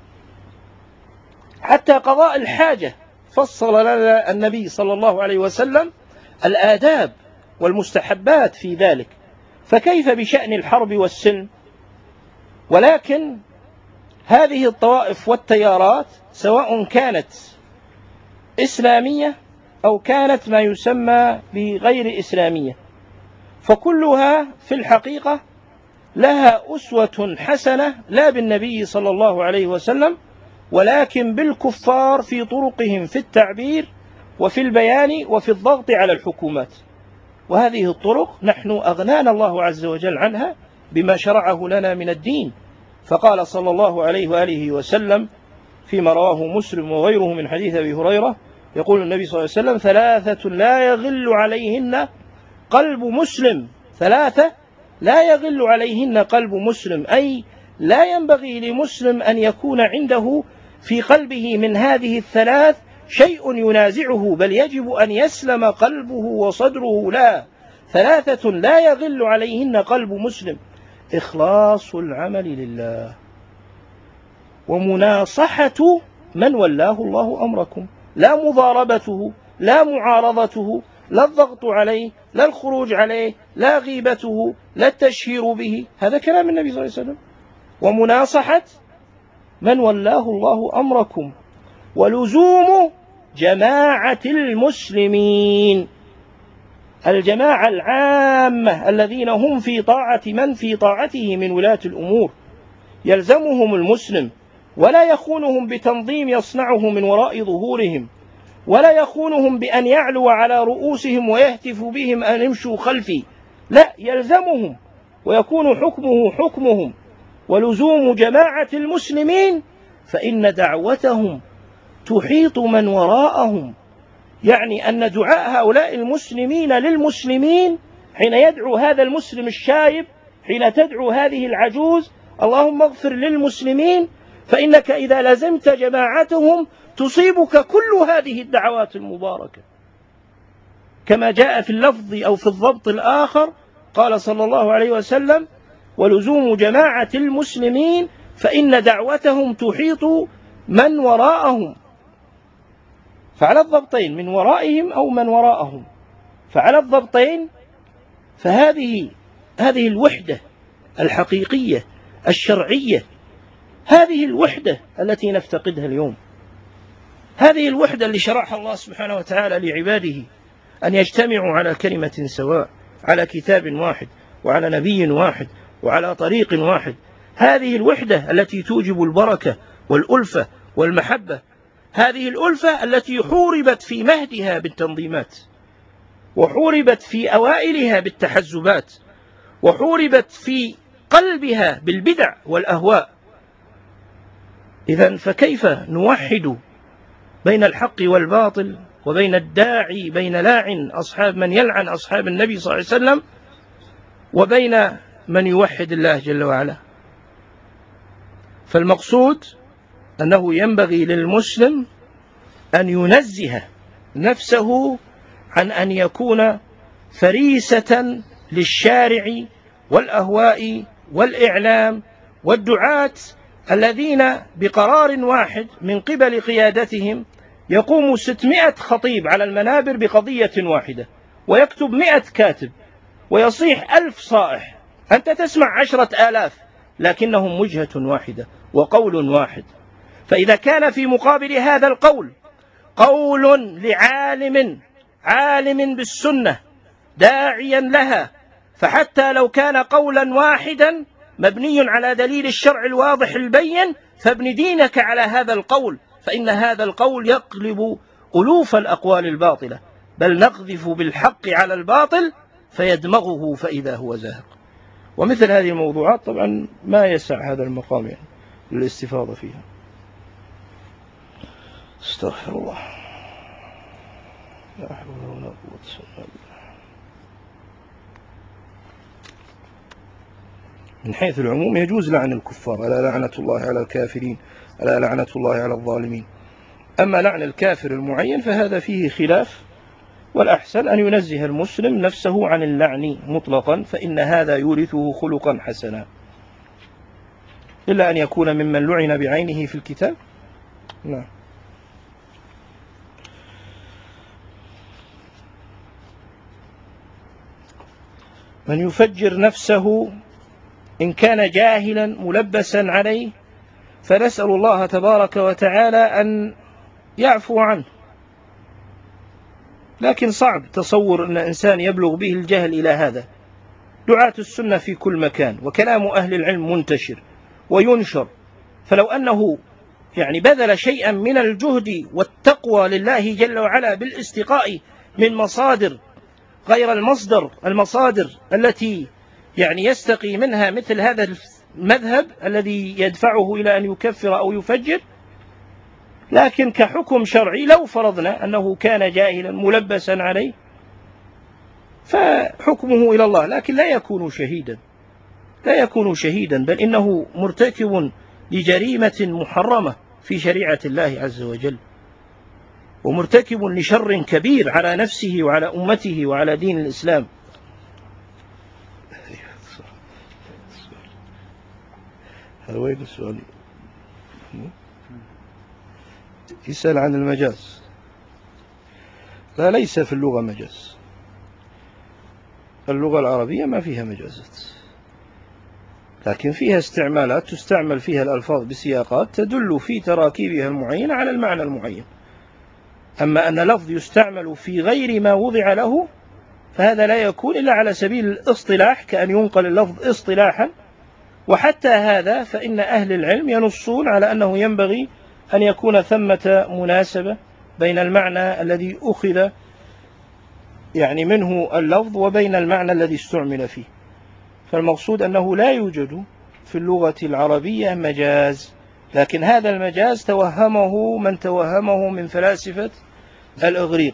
حتى قضاء الحاجة فصل لنا النبي صلى الله عليه وسلم الآداب والمستحبات في ذلك، فكيف بشأن الحرب والسلم؟ ولكن هذه الطوائف والتيارات سواء كانت إسلامية أو كانت ما يسمى بغير إسلامية، فكلها في الحقيقة لها أسوة حسنة لا بالنبي صلى الله عليه وسلم ولكن بالكفار في طرقهم في التعبير وفي البيان وفي الضغط على الحكومات. وهذه الطرق نحن أغنانا الله عز وجل عنها بما شرعه لنا من الدين. فقال صلى الله عليه وآله وسلم فيما رواه مسلم وغيره من حديث أبي هريرة، يقول النبي صلى الله عليه وسلم: ثلاثة لا يغل عليهن قلب مسلم. ثلاثة لا يغل عليهن قلب مسلم، أي لا ينبغي لمسلم أن يكون عنده في قلبه من هذه الثلاث شيء ينازعه، بل يجب أن يسلم قلبه وصدره لا. ثلاثة لا يغل عليهن قلب مسلم: إخلاص العمل لله، ومناصحة من ولاه الله أمركم، لا مضاربته، لا معارضته، لا الضغط عليه، لا الخروج عليه، لا غيبته، لا التشهير به. هذا كلام النبي صلى الله عليه وسلم. ومناصحة من ولاه الله أمركم، ولزوم جماعة المسلمين، الجماعة العامة الذين هم في طاعة من في طاعته من ولاة الأمور، يلزمهم المسلم ولا يخونهم بتنظيم يصنعه من وراء ظهورهم، ولا يخونهم بأن يعلو على رؤوسهم ويهتف بهم أن امشوا خلفي، لا، يلزمهم ويكون حكمه حكمهم. ولزوم جماعة المسلمين فإن دعوتهم تحيط من وراءهم، يعني أن دعاء هؤلاء المسلمين للمسلمين، حين يدعو هذا المسلم الشايب، حين تدعو هذه العجوز اللهم اغفر للمسلمين، فإنك إذا لزمت جماعتهم تصيبك كل هذه الدعوات المباركة. كما جاء في اللفظ أو في الضبط الآخر قال صلى الله عليه وسلم: ولزوم جماعة المسلمين فإن دعوتهم تحيط من وراءهم. فعلى الضبطين، من ورائهم أو من وراءهم، فعلى الضبطين. فهذه الوحدة الحقيقية الشرعية، هذه الوحدة التي نفتقدها اليوم، هذه الوحدة اللي شرعها الله سبحانه وتعالى لعباده، أن يجتمعوا على كلمة سواء، على كتاب واحد، وعلى نبي واحد، وعلى طريق واحد. هذه الوحدة التي توجب البركة والألفة والمحبة. هذه الألفة التي حوربت في مهدها بالتنظيمات، وحوربت في أوائلها بالتحزبات، وحوربت في قلبها بالبدع والأهواء. إذن فكيف نوحد بين الحق والباطل، وبين الداعي بين لاعن أصحاب من يلعن أصحاب النبي صلى الله عليه وسلم، وبين من يوحد الله جل وعلا؟ فالمقصود أنه ينبغي للمسلم أن ينزه نفسه عن أن يكون فريسة للشارع والأهواء والإعلام والدعاة الذين بقرار واحد من قبل قيادتهم يقوم 600 خطيب على المنابر بقضية واحدة، ويكتب 100 كاتب، ويصيح 1000 صائح. أنت تسمع 10,000 لكنهم وجهة واحدة وقول واحد. فإذا كان في مقابل هذا القول قول عالم بالسنة داعيا لها، فحتى لو كان قولا واحدا مبني على دليل الشرع الواضح البين فابن دينك على هذا القول، فإن هذا القول يقلب ألوف الأقوال الباطلة، بل نقذف بالحق على الباطل فيدمغه فإذا هو زاهق. ومثل هذه الموضوعات طبعا ما يسع هذا المقام يعني للاستفاضة فيها. استغفر الله، لا حول ولا قوة إلا بالله. من حيث العموم يجوز لعن الكفار، ألا لعنة الله على الكافرين، ألا لعنة الله على الظالمين. أما لعن الكافر المعين فهذا فيه خلاف، والأحسن أن ينزه المسلم نفسه عن اللعن مطلقا، فإن هذا يورثه خلقا حسنا، إلا أن يكون ممن لعن بعينه في الكتاب. نعم. من يفجر نفسه إن كان جاهلا ملبسا عليه فنسأل الله تبارك وتعالى أن يعفو عنه، لكن صعب تصور أن إنسان يبلغ به الجهل إلى هذا. دعاة السنة في كل مكان، وكلام أهل العلم منتشر وينشر، فلو أنه يعني بذل شيئا من الجهد والتقوى لله جل وعلا بالاستقاء من مصادر غير المصادر التي يعني يستقي منها مثل هذا المذهب الذي يدفعه إلى أن يكفر أو يفجر. لكن كحكم شرعي لو فرضنا أنه كان جاهلا ملبسا عليه فحكمه إلى الله، لكن لا يكون شهيدا، بل إنه مرتكب لجريمة محرمة في شريعة الله عز وجل، ومرتكب لشر كبير على نفسه وعلى أمته وعلى دين الإسلام. هذا وين السؤال؟ يسأل عن المجاز. لا، ليس في اللغة مجاز، اللغة العربية ما فيها مجازات، لكن فيها استعمالات تستعمل فيها الألفاظ بسياقات تدل في تراكيبها المعينة على المعنى المعين. أما أن لفظ يستعمل في غير ما وضع له فهذا لا يكون إلا على سبيل الاصطلاح، كأن ينقل اللفظ اصطلاحا. وحتى هذا فإن أهل العلم ينصون على أنه ينبغي أن يكون ثمة مناسبة بين المعنى الذي أخذ يعني منه اللفظ وبين المعنى الذي استعمل فيه. فالمقصود أنه لا يوجد في اللغة العربية مجاز، لكن هذا المجاز توهمه من توهمه من فلاسفة الإغريق،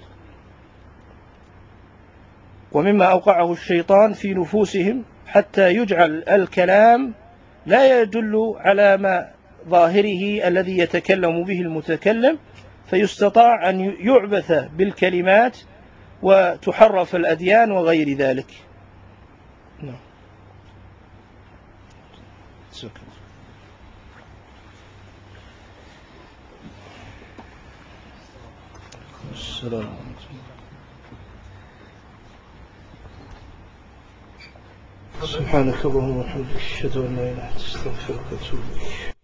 ومما أوقعه الشيطان في نفوسهم حتى يجعل الكلام لا يدل على ما ظاهره الذي يتكلم به المتكلم، فيستطاع أن يعبث بالكلمات وتحرف الأديان وغير ذلك. نعم. سبحانك اللهم وبحمدك، أشهد أن لا إله إلا أنت، أستغفرك وأتوب إليك.